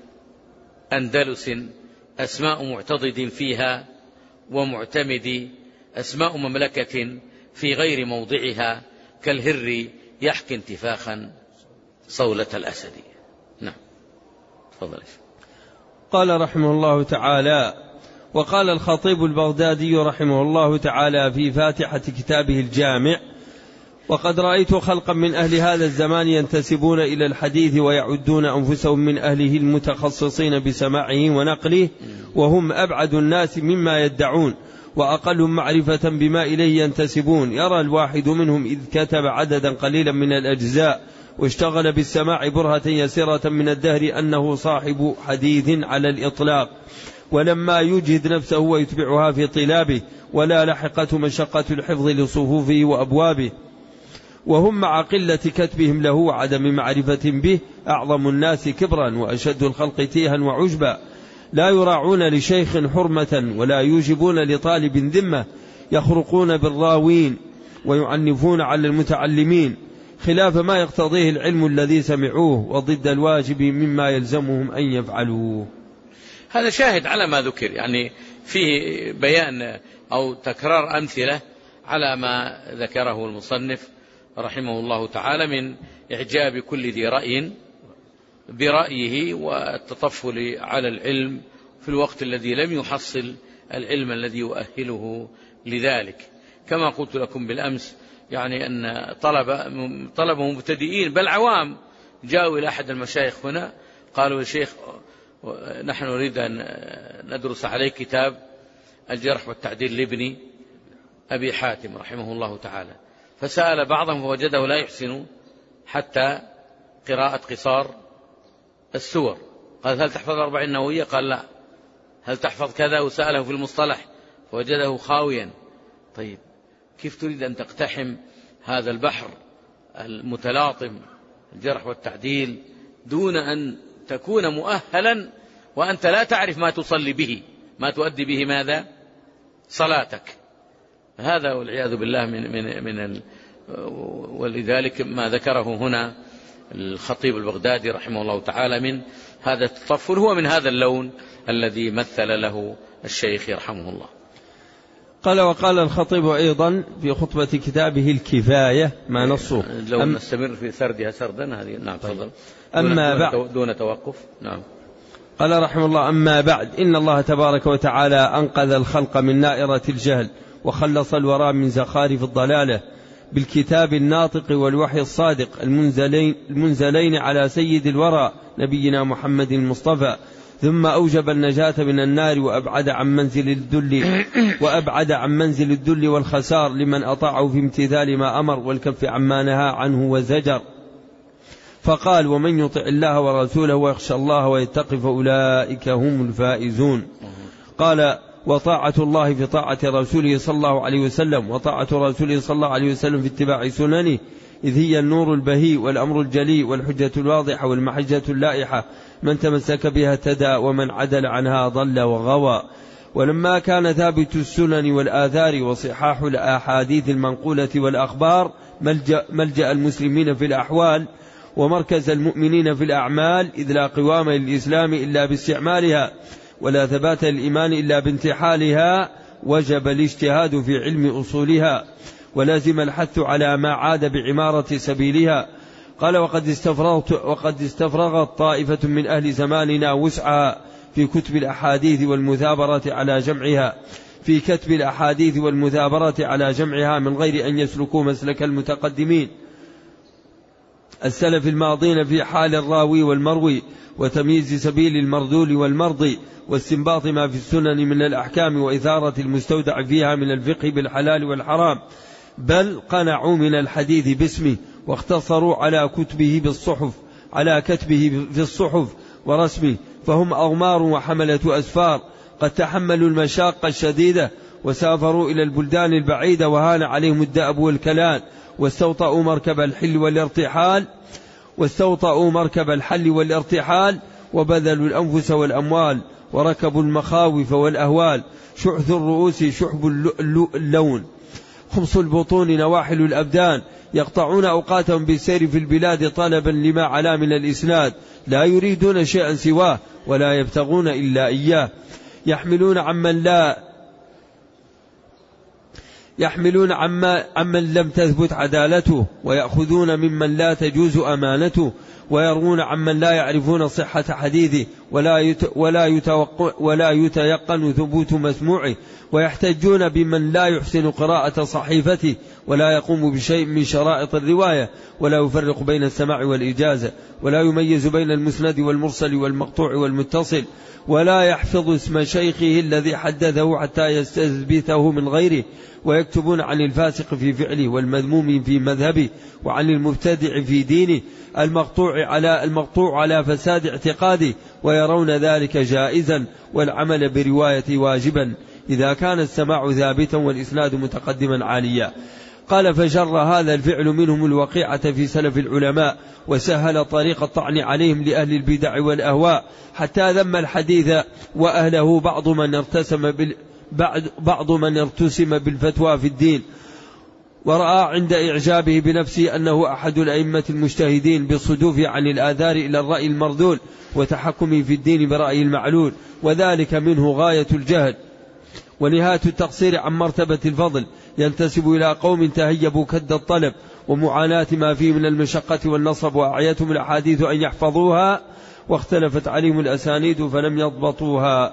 أندلس، أسماء معتضد فيها ومعتمد، أسماء مملكة في غير موضعها، كالهر يحكي انتفاخا صولة الأسد. نعم، تفضل. قال رحمه الله تعالى: وقال الخطيب البغدادي رحمه الله تعالى في فاتحة كتابه الجامع: وقد رأيت خلقا من أهل هذا الزمان ينتسبون إلى الحديث ويعدون أنفسهم من أهله المتخصصين بسماعه ونقله، وهم أبعد الناس مما يدعون وأقلهم معرفة بما إليه ينتسبون. يرى الواحد منهم إذ كتب عددا قليلا من الأجزاء واشتغل بالسماع برهة يسيرة من الدهر أنه صاحب حديث على الإطلاق، ولما يجهد نفسه ويتبعها في طلابه ولا لحقته مشقة الحفظ لصفوفه وأبوابه. وهم مع قلة كتبهم له وعدم معرفة به أعظم الناس كبرا وأشد الخلق تيها وعجبا، لا يراعون لشيخ حرمة ولا يوجبون لطالب ذمة، يخرقون بالراوين ويعنفون على المتعلمين خلاف ما يقتضيه العلم الذي سمعوه وضد الواجب مما يلزمهم أن يفعلوه. هذا شاهد على ما ذكر، يعني فيه بيان أو تكرار أمثلة على ما ذكره المصنف رحمه الله تعالى من إعجاب كل ذي رأي برأيه والتطفل على العلم في الوقت الذي لم يحصل العلم الذي يؤهله لذلك. كما قلت لكم بالأمس، يعني أن طلبة مبتدئين بل عوام جاءوا إلى أحد المشايخ هنا قالوا: يا شيخ، نحن نريد أن ندرس عليه كتاب الجرح والتعديل لابن أبي حاتم رحمه الله تعالى. فسأل بعضهم فوجده لا يحسن حتى قراءة قصار السور. قال: هل تحفظ 40 نووية؟ قال: لا. هل تحفظ كذا؟ وسأله في المصطلح فوجده خاويا. طيب، كيف تريد أن تقتحم هذا البحر المتلاطم الجرح والتعديل دون أن تكون مؤهلا وأنت لا تعرف ما تصلي به، ما تؤدي به ماذا؟ صلاتك. هذا والعياذ بالله من ولذلك ما ذكره هنا الخطيب البغدادي رحمه الله تعالى من هذا التطفل هو من هذا اللون الذي مثل له الشيخ رحمه الله. قال: وقال الخطيب أيضا في خطبة كتابه الكفاية ما نصه. لو نستمر في سردها سردا هذه. نعم، تفضل. أما بعد، دون توقف. نعم. قال رحمه الله: أما بعد، إن الله تبارك وتعالى أنقذ الخلق من نائرة الجهل وخلص الوراء من زخارف الضلالة بالكتاب الناطق والوحي الصادق المنزلين على سيد الورى نبينا محمد المصطفى، ثم أوجب النجاة من النار وأبعد عن منزل الذل والخسار لمن أطاعه في امتثال ما أمر والكف عما نهى عنه وزجر. فقال: ومن يطع الله ورسوله ويخشى الله ويتقي فأولئك هم الفائزون. قال: وطاعة الله في طاعة رسوله صلى الله عليه وسلم، وطاعة رسوله صلى الله عليه وسلم في اتباع سننه، إذ هي النور البهي والأمر الجلي والحجة الواضحة والمحجة اللائحة، من تمسك بها اهتدى ومن عدل عنها ضل وغوى. ولما كان ثابت السنن والآثار وصحاح الأحاديث المنقولة والأخبار ملجأ المسلمين في الأحوال ومركز المؤمنين في الأعمال، إذ لا قوام للإسلام إلا باستعمالها ولا ثبات الإيمان إلا بانتحالها، وجب الاجتهاد في علم أصولها ولازم الحث على ما عاد بعمارة سبيلها، قال وقد استفرغت طائفة من أهل زماننا وسعها في كتب الأحاديث والمثابرة على جمعها من غير أن يسلكوا مسلك المتقدمين السلف الماضين في حال الراوي والمروي وتمييز سبيل المرذول والمرضي واستنباط ما في السنن من الأحكام وإثارة المستودع فيها من الفقه بالحلال والحرام، بل قنعوا من الحديث باسمه واختصروا على كتبه في الصحف ورسمه، فهم أغمار وحملة أسفار قد تحملوا المشاق الشديدة وسافروا إلى البلدان البعيدة وهان عليهم الدأب والكلال، واستوطأوا مركب الحل والارتحال وبذلوا الأنفس والأموال وركبوا المخاوف والأهوال، شعث الرؤوس شحب اللون، خمس البطون نواحل الأبدان، يقطعون أوقاتهم بالسير في البلاد طلبا لما علا من الإسناد، لا يريدون شيئا سواه ولا يبتغون إلا إياه، يحملون عمن لم تثبت عدالته، ويأخذون ممن لا تجوز أمانته، ويروون عمن لا يعرفون صحة حديثه ولا يتيقن ثبوت مسموعه، ويحتجون بمن لا يحسن قراءة صحيفته ولا يقوم بشيء من شرائط الرواية، ولا يفرق بين السماع والإجازة، ولا يميز بين المسند والمرسل والمقطوع والمتصل، ولا يحفظ اسم شيخه الذي حدثه حتى يستثبته من غيره، ويكتبون عن الفاسق في فعله والمذموم في مذهبه وعن المبتدع في دينه المقطوع على فساد اعتقاده، ويرون ذلك جائزا والعمل برواية واجبا إذا كان السماع ثابتا والإسناد متقدما عاليا. قال فجر هذا الفعل منهم الوقيعة في سلف العلماء، وسهل طريق الطعن عليهم لأهل البدع والأهواء، حتى ذم الحديث وأهله بعض من ارتسم بالفتوى في الدين، ورأى عند إعجابه بنفسه أنه أحد الأئمة المجتهدين بالصدوف عن الآثار إلى الرأي المرذول وتحكمه في الدين برأي المعلول، وذلك منه غاية الجهل ونهاية التقصير عن مرتبة الفضل، ينتسب إلى قوم تهيبوا كد الطلب ومعاناة ما فيه من المشقة والنصب، وأعيتهم الأحاديث أن يحفظوها واختلفت عليهم الأسانيد فلم يضبطوها.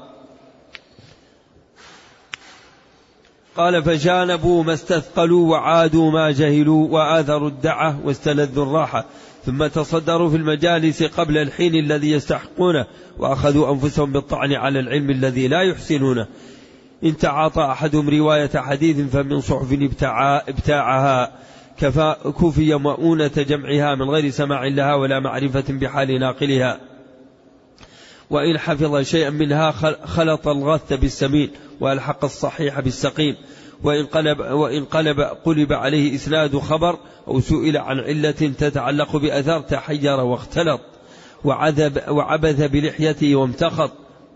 قال فجانبوا ما استثقلوا وعادوا ما جهلوا وآثروا الدعة واستلذوا الراحة، ثم تصدروا في المجالس قبل الحين الذي يستحقونه، وأخذوا أنفسهم بالطعن على العلم الذي لا يحسنونه. إن تعاطى أحدهم رواية حديث فمن صحف ابتاعها كفي مؤونة جمعها من غير سماع لها ولا معرفة بحال ناقلها، وإن حفظ شيئا منها خلط الغث بالسمين وألحق الصحيح بالسقيم، وإن قلب عليه إسناد خبر أو سئل عن علة تتعلق بأثر تحير واختلط وعبث بلحيته وامتخط،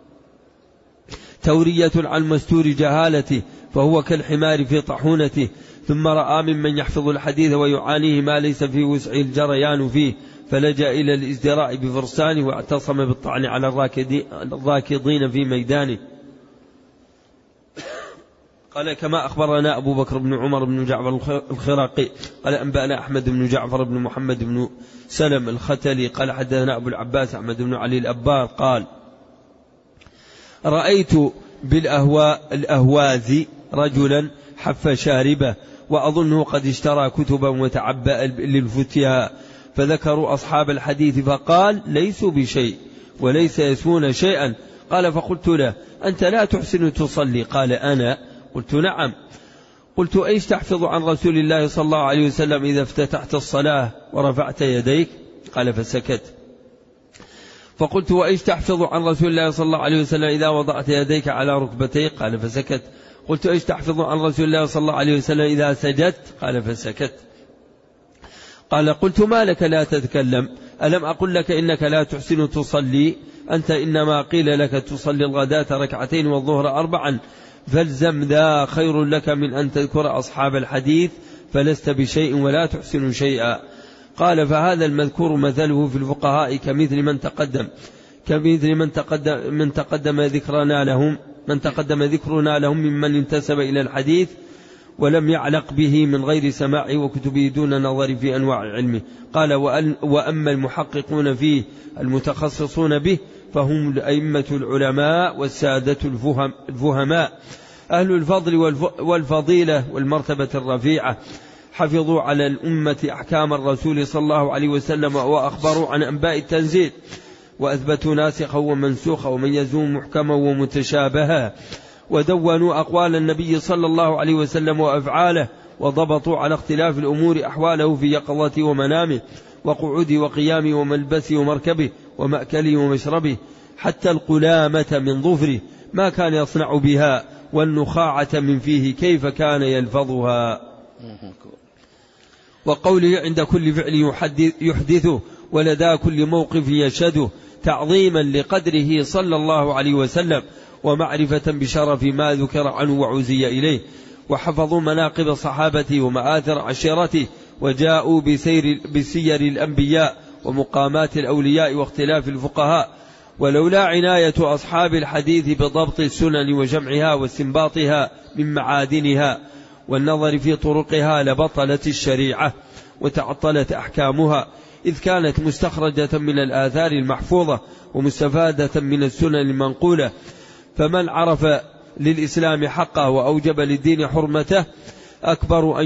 تورية عن مستور جهالته فهو كالحمار في طحونته، ثم رأى ممن يحفظ الحديث ويعانيه ما ليس في وسع الجريان فيه، فلجأ إلى الازدراء بفرسانه واعتصم بالطعن على الراكضين في ميدانه. قال كما أخبرنا أبو بكر بن عمر بن جعفر الخراقي قال أنبأنا أحمد بن جعفر بن محمد بن سلم الختلي قال حدثنا أبو العباس أحمد بن علي الأبار قال رأيت الأهواز رجلا حف شاربه وأظنه قد اشترى كتبا وتعبأ للفتيا، فذكروا أصحاب الحديث فقال ليسوا بشيء وليس يسمون شيئا. قال فقلت له أنت لا تحسن تصلي؟ قال أنا. قلت نعم. قلت أيش تحفظ عن رسول الله صلى الله عليه وسلم إذا افتتحت الصلاة ورفعت يديك؟ قال فسكت. فقلت وأيش تحفظ عن رسول الله صلى الله عليه وسلم إذا وضعت يديك على ركبتيك؟ قال فسكت. قلت أيش تحفظ عن رسول الله صلى الله عليه وسلم إذا سجدت؟ قال فسكت. قال قلت ما لك لا تتكلم؟ ألم أقل لك إنك لا تحسن تصلي؟ أنت إنما قيل لك تصلي الغداة ركعتين والظهر 4، فالزم ذا خير لك من أن تذكر أصحاب الحديث فلست بشيء ولا تحسن شيئا. قال فهذا المذكور مثله في الفقهاء كمثل من تقدم ذكرنا لهم ممن انتسب إلى الحديث ولم يعلق به من غير سماعه وكتبه دون نظر في أنواع علمه. قال وأما المحققون فيه المتخصصون به فهم الأئمة العلماء والسادة الفهماء أهل الفضل والفضيلة والمرتبة الرفيعة، حفظوا على الأمة أحكام الرسول صلى الله عليه وسلم وأخبروا عن أنباء التنزيل، وأثبتوا ناسخا ومنسوخا وميزوا محكما ومتشابها، ودونوا أقوال النبي صلى الله عليه وسلم وأفعاله، وضبطوا على اختلاف الأمور أحواله في يقظته ومنامه وقعوده وقيامه وملبسه ومركبه ومأكله ومشربه، حتى القلامة من ظفره ما كان يصنع بها، والنخاعة من فيه كيف كان يلفظها. وقوله عند كل فعل يحدثه ولدى كل موقف يشهده، تعظيما لقدره صلى الله عليه وسلم ومعرفة بشرف ما ذكر عنه وعزي إليه. وحفظوا مناقب صحابته ومآثر عشيرته، وجاءوا بسير الأنبياء ومقامات الأولياء واختلاف الفقهاء. ولولا عناية أصحاب الحديث بضبط السنن وجمعها واستنباطها من معادنها والنظر في طرقها لبطلت الشريعة وتعطلت أحكامها، إذ كانت مستخرجة من الآثار المحفوظة ومستفادة من السنن المنقولة. فمن عرف للإسلام حقه وأوجب للدين حرمته أكبر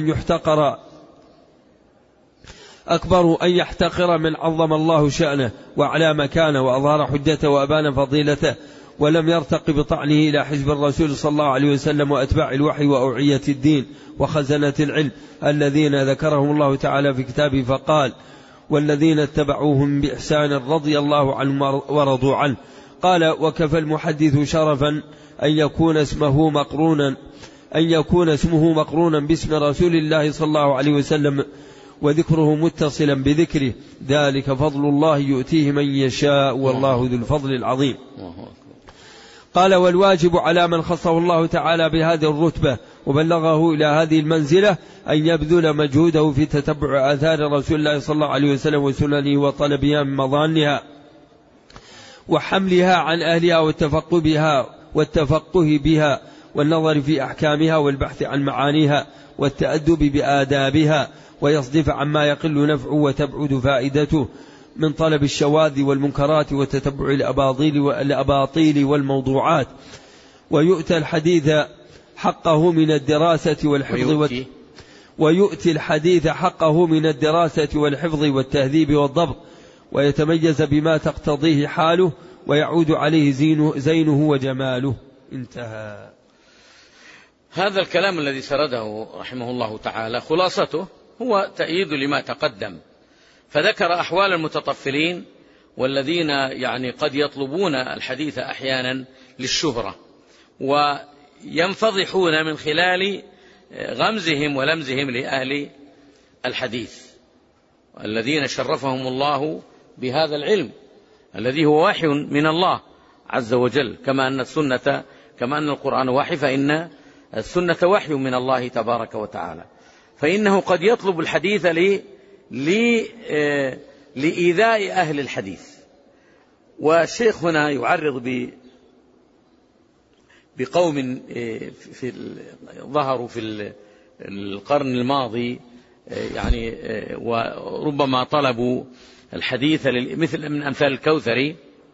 أن يحتقر من عظم الله شأنه وأعلى مكانه وأظهر حجته وأبان فضيلته، ولم يرتق بطعنه إلى حزب الرسول صلى الله عليه وسلم وأتباع الوحي وأوعية الدين وخزنة العلم الذين ذكرهم الله تعالى في كتابه فقال: والذين اتبعوهم بإحسان رضي الله عنهم ورضوا عنه. قال: وكفى المحدث شرفا أن يكون اسمه مقرونا باسم رسول الله صلى الله عليه وسلم وذكره متصلا بذكره، ذلك فضل الله يؤتيه من يشاء والله ذو الفضل العظيم. قال: والواجب على من خصه الله تعالى بهذه الرتبة وبلغه إلى هذه المنزلة أن يبذل مجهوده في تتبع آثار رسول الله صلى الله عليه وسلم وسننه وطلبها من مظانها وحملها عن أهلها والتفقه بها والنظر في أحكامها والبحث عن معانيها والتأدب بآدابها، ويصدف عما يقل نفعه وتبعد فائدته من طلب الشواذ والمنكرات وتتبع الأباطيل والموضوعات، ويؤتي الحديث حقه من الدراسة والحفظ والتهذيب والضبط، ويتميز بما تقتضيه حاله ويعود عليه زينه وجماله. انتهى. هذا الكلام الذي سرده رحمه الله تعالى خلاصته هو تأييد لما تقدم، فذكر أحوال المتطفلين والذين يعني قد يطلبون الحديث أحيانا للشهرة وينفضحون من خلال غمزهم ولمزهم لأهل الحديث الذين شرفهم الله بهذا العلم الذي هو وحي من الله عز وجل، كما أن القرآن وحي فإن السنة وحي من الله تبارك وتعالى، فإنه قد يطلب الحديث لإيذاء أهل الحديث. والشيخ هنا يعرض بقوم ظهروا في القرن الماضي يعني وربما طلبوا الحديث مثل من أمثال الكوثري،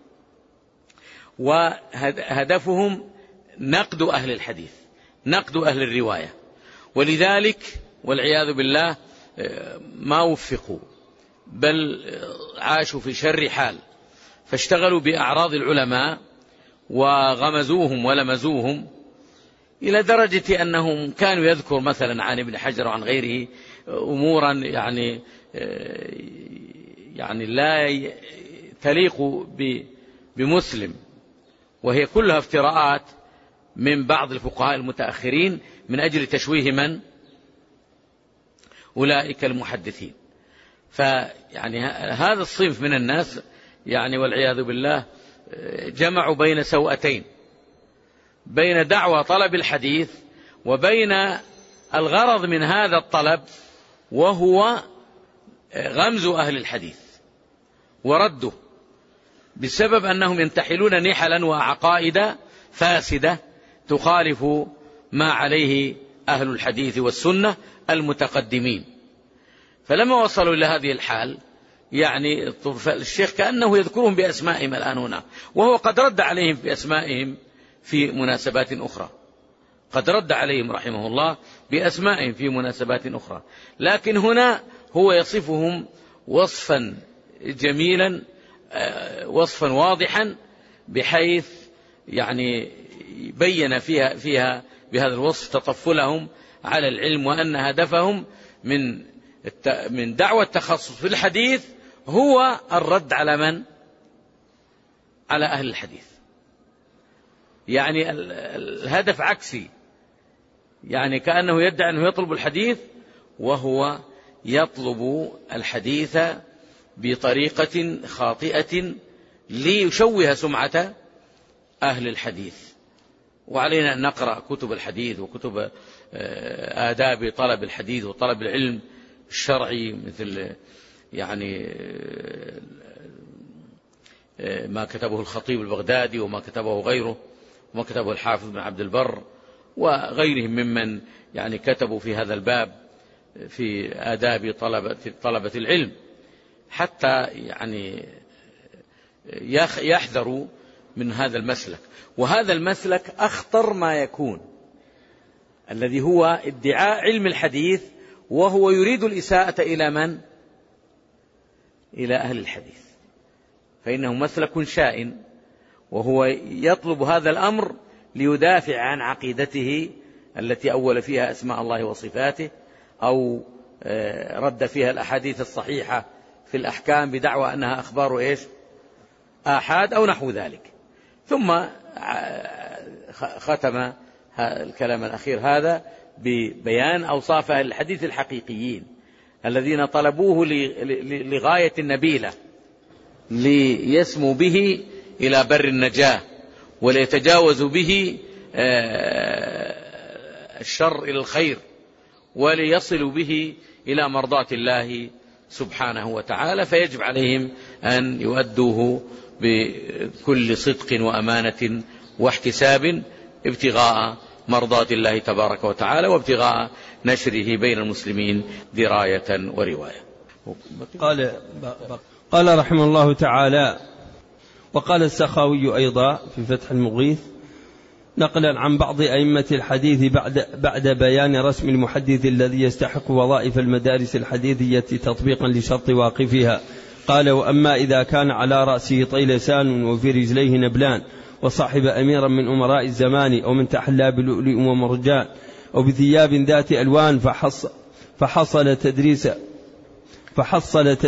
وهدفهم نقد أهل الحديث، نقد أهل الرواية، ولذلك والعياذ بالله ما وفقوا بل عاشوا في شر حال، فاشتغلوا بأعراض العلماء وغمزوهم ولمزوهم إلى درجة أنهم كانوا يذكر مثلا عن ابن حجر وعن غيره أمورا يعني لا تليق بمسلم، وهي كلها افتراءات من بعض الفقهاء المتأخرين من أجل تشويه من؟ أولئك المحدثين. فيعني هذا الصنف من الناس يعني والعياذ بالله جمعوا بين سوءتين، بين دعوى طلب الحديث وبين الغرض من هذا الطلب وهو غمز أهل الحديث ورده، بسبب أنهم ينتحلون نحلا وعقائد فاسدة تخالف ما عليه أهل الحديث والسنة المتقدمين. فلما وصلوا إلى هذه الحال يعني الشيخ كأنه يذكرهم بأسمائهم الآن هنا، وهو قد رد عليهم بأسمائهم في مناسبات أخرى، قد رد عليهم رحمه الله بأسمائهم في مناسبات أخرى، لكن هنا هو يصفهم وصفا جميلا، وصفا واضحا، بحيث يعني بين فيها بهذا الوصف تطفلهم على العلم، وأن هدفهم من دعوة التخصص في الحديث هو الرد على من؟ على أهل الحديث. يعني الهدف عكسي، يعني كأنه يدعي أنه يطلب الحديث وهو يطلب الحديث بطريقة خاطئة ليشوه سمعة أهل الحديث. وعلينا أن نقرأ كتب الحديث وكتب آداب طلب الحديث وطلب العلم الشرعي، مثل يعني ما كتبه الخطيب البغدادي وما كتبه غيره وما كتبه الحافظ بن عبد البر وغيرهم ممن يعني كتبوا في هذا الباب في آداب طلبة العلم، حتى يعني يحذروا من هذا المسلك. وهذا المسلك أخطر ما يكون، الذي هو ادعاء علم الحديث وهو يريد الإساءة إلى من؟ إلى أهل الحديث، فإنه مسلك شائن، وهو يطلب هذا الأمر ليدافع عن عقيدته التي أول فيها أسماء الله وصفاته، أو رد فيها الأحاديث الصحيحة في الأحكام بدعوى أنها أخبار آحاد أو نحو ذلك. ثم ختم الكلام الأخير هذا ببيان أوصاف أهل الحديث الحقيقيين الذين طلبوه لغاية النبيلة، ليسموا به إلى بر النجاة، وليتجاوزوا به الشر إلى الخير، وليصلوا به إلى مرضاة الله سبحانه وتعالى. فيجب عليهم أن يؤدوه بكل صدق وأمانة واحتساب، ابتغاء مرضاة الله تبارك وتعالى، وابتغاء نشره بين المسلمين دراية ورواية. قال رحمه الله تعالى: وقال السخاوي أيضا في فتح المغيث نقلا عن بعض أئمة الحديث بعد بيان رسم المحدث الذي يستحق وظائف المدارس الحديثية تطبيقا لشرط واقفها، قال: وأما إذا كان على رأسه طيلسان وفي رجليه نبلان، وصاحب أميرا من أمراء الزمان، أو من تحلى بلؤلؤ ومرجان، أو بثياب ذات ألوان، فحصل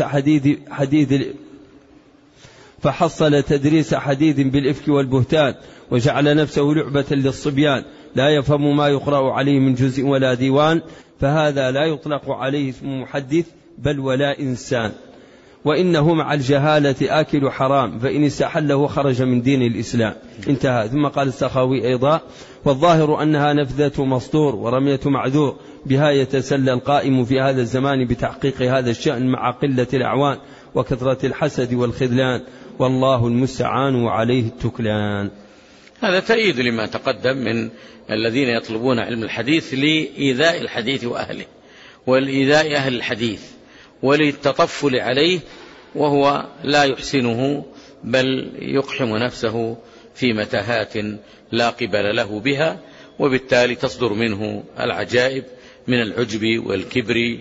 تدريس حديث بالإفك والبهتان، وجعل نفسه لعبة للصبيان، لا يفهم ما يقرأ عليه من جزء ولا ديوان، فهذا لا يطلق عليه اسم محدث بل ولا إنسان، وإنه مع الجهالة آكل حرام، فإن استحله خرج من دين الإسلام. انتهى. ثم قال السخاوي أيضا: والظاهر أنها نفذة مسطور ورمية معذور، بها يتسلى القائم في هذا الزمان بتحقيق هذا الشأن مع قلة الأعوان وكثرة الحسد والخذلان، والله المستعان وعليه التكلان. هذا تأييد لما تقدم من الذين يطلبون علم الحديث لإيذاء الحديث وأهله، والإيذاء أهل الحديث، وللتطفل عليه، وهو لا يحسنه بل يقحم نفسه في متاهات لا قبل له بها، وبالتالي تصدر منه العجائب من العجب والكبر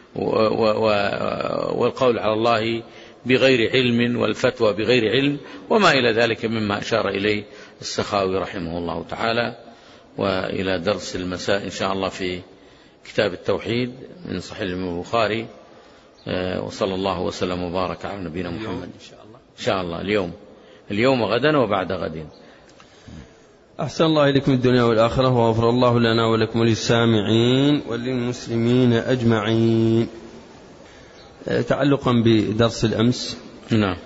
والقول على الله بغير علم والفتوى بغير علم، وما إلى ذلك مما أشار إليه السخاوي رحمه الله تعالى. وإلى درس المساء إن شاء الله في كتاب التوحيد من صحيح البخاري. وصلى الله وسلم وبارك على نبينا محمد إن شاء الله اليوم غدا وبعد غد. أحسن الله إليكم الدنيا والآخرة، وغفر الله لنا ولكم وللسامعين وللمسلمين أجمعين. تعلقا بدرس الأمس، نعم،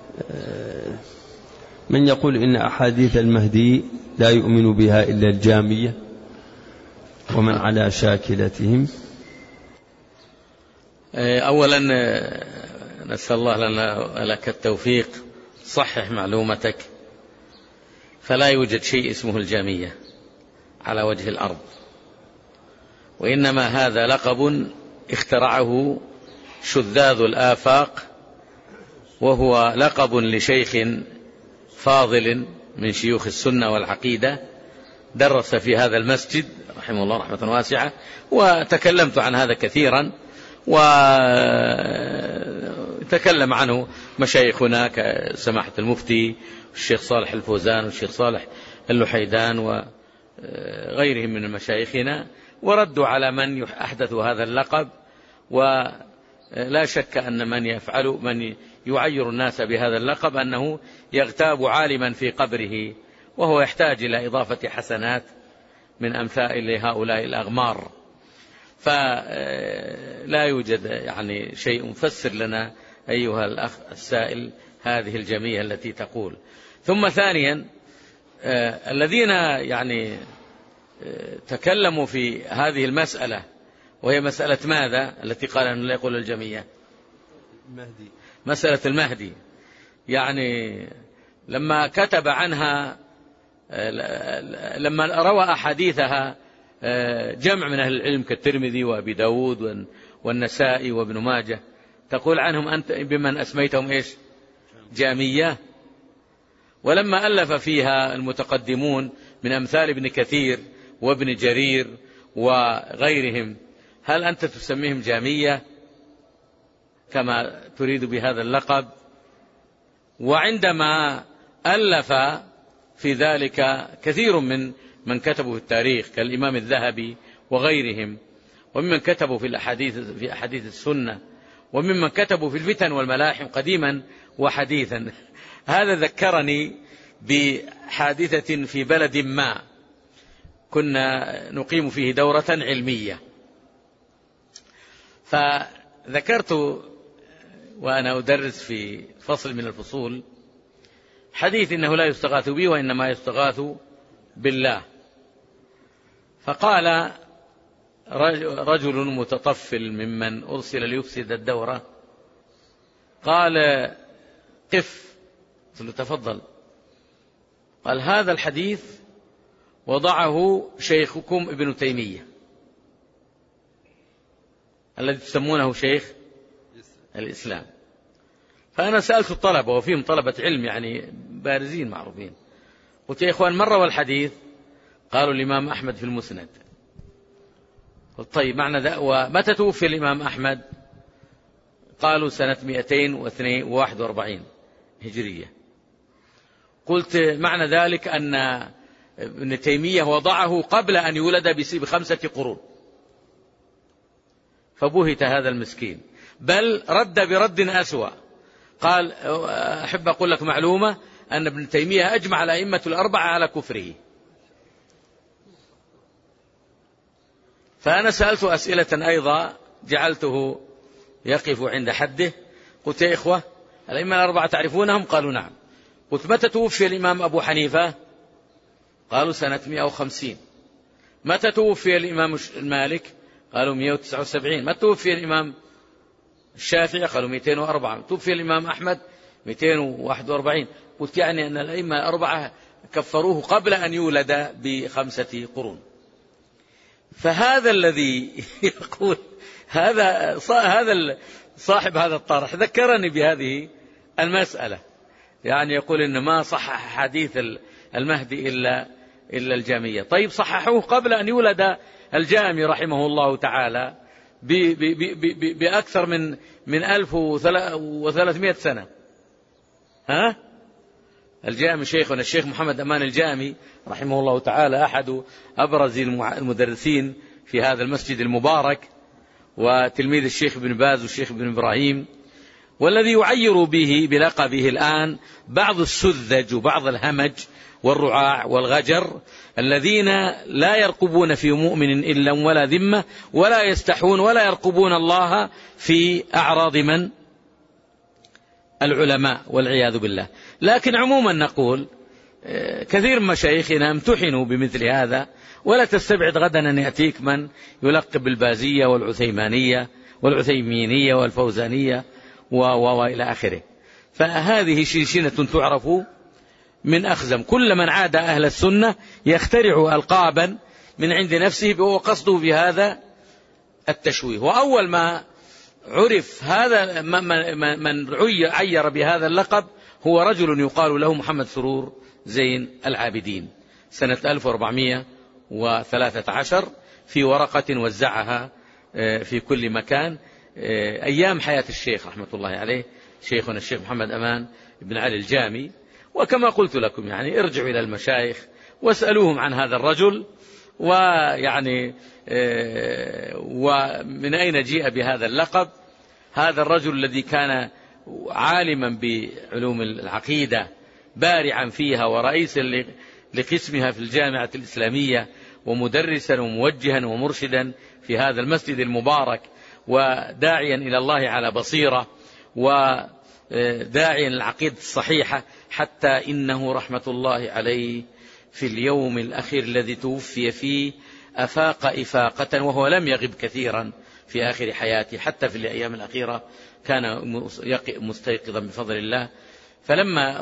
من يقول إن أحاديث المهدي لا يؤمن بها إلا الجامية ومن على شاكلتهم. أولا نسأل الله لنا لك التوفيق، صحح معلومتك، فلا يوجد شيء اسمه الجامية على وجه الأرض، وإنما هذا لقب اخترعه شذاذ الآفاق، وهو لقب لشيخ فاضل من شيوخ السنة والعقيدة درس في هذا المسجد رحمه الله رحمة واسعة، وتكلمت عن هذا كثيرا، وتكلم عنه مشايخنا كسماحة المفتي والشيخ صالح الفوزان والشيخ صالح اللحيدان وغيرهم من مشايخنا، وردوا على من أحدثوا هذا اللقب. ولا شك أن من يعير الناس بهذا اللقب أنه يغتاب عالما في قبره، وهو يحتاج إلى إضافة حسنات من أمثال هؤلاء الأغمار. فلا يوجد يعني شيء مفسر لنا أيها الأخ السائل هذه الجميع التي تقول. ثم ثانيا الذين يعني تكلموا في هذه المسألة، وهي مسألة ماذا التي قال أنه لا يقول الجميع؟ مسألة المهدي. يعني لما كتب عنها، لما روى أحاديثها جمع من أهل العلم كالترمذي وأبي داود والنسائي وابن ماجه، تقول عنهم أنت بمن أسميتهم إيش؟ جامية. ولما ألف فيها المتقدمون من أمثال ابن كثير وابن جرير وغيرهم، هل أنت تسميهم جامية كما تريد بهذا اللقب؟ وعندما ألف في ذلك كثير من كتبوا في التاريخ كالإمام الذهبي وغيرهم، وممن كتبوا في أحاديث السنة، وممن كتبوا في الفتن والملاحم قديما وحديثا. هذا ذكرني بحادثة في بلد ما كنا نقيم فيه دورة علمية، فذكرت وأنا أدرس في فصل من الفصول حديث إنه لا يستغاث به وإنما يستغاث بالله. فقال رجل متطفل ممن أرسل ليفسد الدورة، قال قف. قلت له تفضل. قال هذا الحديث وضعه شيخكم ابن تيمية الذي تسمونه شيخ الإسلام. فأنا سألت الطلبة وفيهم طلبة علم يعني بارزين معروفين، قلت يا إخوان من روى الحديث؟ قالوا الإمام أحمد في المسند. قلت طيب معنى ذا ومتى توفي الإمام أحمد؟ قالوا سنة 241 هجرية. قلت معنى ذلك أن ابن تيمية وضعه قبل أن يولد ب5 قرون. فبهت هذا المسكين، بل رد برد أسوأ. قال أحب أقول لك معلومة أن ابن تيمية أجمع الأئمة الأربعة على كفره. فأنا سألت أسئلة أيضا جعلته يقف عند حده. قلت يا إخوة الأئمة الأربعة تعرفونهم؟ قالوا نعم. قلت متى توفي الإمام أبو حنيفة؟ قالوا سنة 150. متى توفي الإمام مالك؟ قالوا 179. متى توفي الإمام الشافعي؟ قالوا 204. توفي الإمام أحمد 241. قلت يعني أن الأئمة الأربعة كفروه قبل أن يولد ب5 قرون. فهذا الذي يقول هذا صاحب هذا الطرح ذكرني بهذه المسألة، يعني يقول إن ما صحح حديث المهدي إلا الجامية. طيب صححوه قبل أن يولد الجامي رحمه الله تعالى بأكثر من 1300 سنة. ها؟ الجامي شيخنا الشيخ محمد أمان الجامي رحمه الله تعالى أحد أبرز المدرسين في هذا المسجد المبارك، وتلميذ الشيخ ابن باز والشيخ ابن إبراهيم، والذي يعير به بلقبه الآن بعض السذج وبعض الهمج والرعاع والغجر الذين لا يرقبون في مؤمن إلا ولا ذمة، ولا يستحون ولا يرقبون الله في أعراض من؟ العلماء والعياذ بالله. لكن عموما نقول كثير من مشايخنا امتحنوا بمثل هذا، ولا تستبعد غدا أن يأتيك من يلقب بالبازية والعثيمانية والعثيمينية والفوزانية وإلى آخره. فهذه شيشنة تعرف من أخزم. كل من عاد أهل السنة يخترع ألقابا من عند نفسه وقصده بهذا التشويه. وأول ما عرف هذا من عير بهذا اللقب هو رجل يقال له محمد سرور زين العابدين سنة 1413 في ورقة وزعها في كل مكان أيام حياة الشيخ رحمة الله عليه، شيخنا الشيخ محمد أمان بن علي الجامي. وكما قلت لكم يعني ارجعوا إلى المشايخ واسألوهم عن هذا الرجل، ويعني ومن أين جيء بهذا اللقب. هذا الرجل الذي كان عالما بعلوم العقيدة بارعا فيها ورئيسا لقسمها في الجامعة الإسلامية ومدرسا وموجها ومرشدا في هذا المسجد المبارك، وداعيا إلى الله على بصيرة، وداعيا للعقيدة الصحيحة، حتى إنه رحمة الله عليه في اليوم الأخير الذي توفي فيه أفاق إفاقة، وهو لم يغب كثيرا في آخر حياته، حتى في الأيام الأخيرة كان مستيقظا بفضل الله. فلما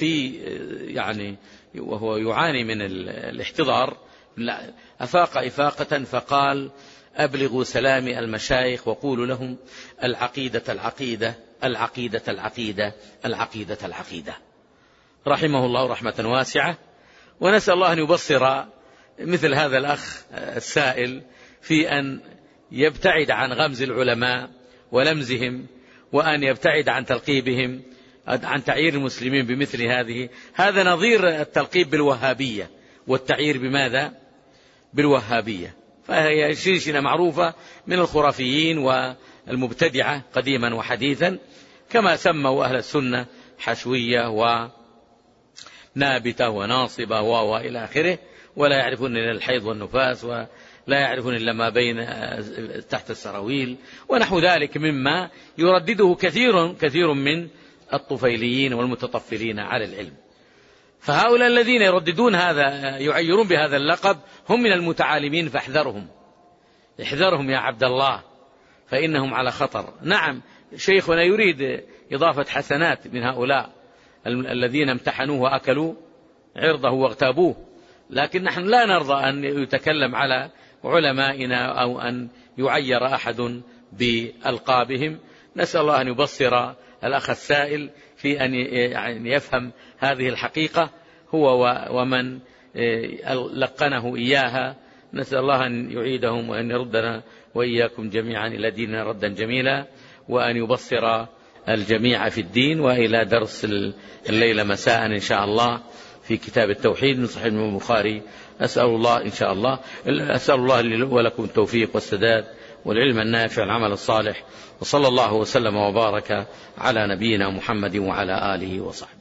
وهو يعاني من الاحتضار أفاق إفاقة فقال: أبلغوا سلامي المشايخ وقولوا لهم العقيدة العقيدة العقيدة العقيدة العقيدة العقيدة. رحمه الله رحمة واسعة. ونسأل الله أن يبصر مثل هذا الأخ السائل في أن يبتعد عن غمز العلماء ولمزهم، وأن يبتعد عن تلقيبهم، عن تعيير المسلمين بمثل هذه. هذا نظير التلقيب بالوهابية والتعيير بماذا؟ بالوهابية. فهي شيشنة معروفة من الخرافيين والمبتدعة قديما وحديثا، كما سموا أهل السنة حشوية ونابتة وناصبة وإلى آخره، ولا يعرفون إلا الحيض والنفاس، ولا يعرفون إلا ما بين تحت السراويل ونحو ذلك، مما يردده كثير من الطفيليين والمتطفلين على العلم. فهؤلاء الذين يرددون هذا يعيرون بهذا اللقب هم من المتعالمين، فاحذرهم، احذرهم يا عبد الله، فإنهم على خطر. نعم شيخنا يريد إضافة حسنات من هؤلاء الذين امتحنوه وأكلوا عرضه واغتابوه، لكن نحن لا نرضى أن يتكلم على علمائنا أو أن يعير أحد بألقابهم. نسأل الله أن يبصر الأخ السائل في أن يفهم هذه الحقيقة هو ومن لقنه إياها. نسأل الله أن يعيدهم وأن يردنا وإياكم جميعا إلى ديننا ردا جميلا، وأن يبصر الجميع في الدين. وإلى درس الليلة مساء إن شاء الله في كتاب التوحيد من صحيح البخاري. أسأل الله إن شاء الله لي ولكم التوفيق والسداد والعلم النافع والعمل الصالح، وصلى الله وسلم وبارك على نبينا محمد وعلى آله وصحبه.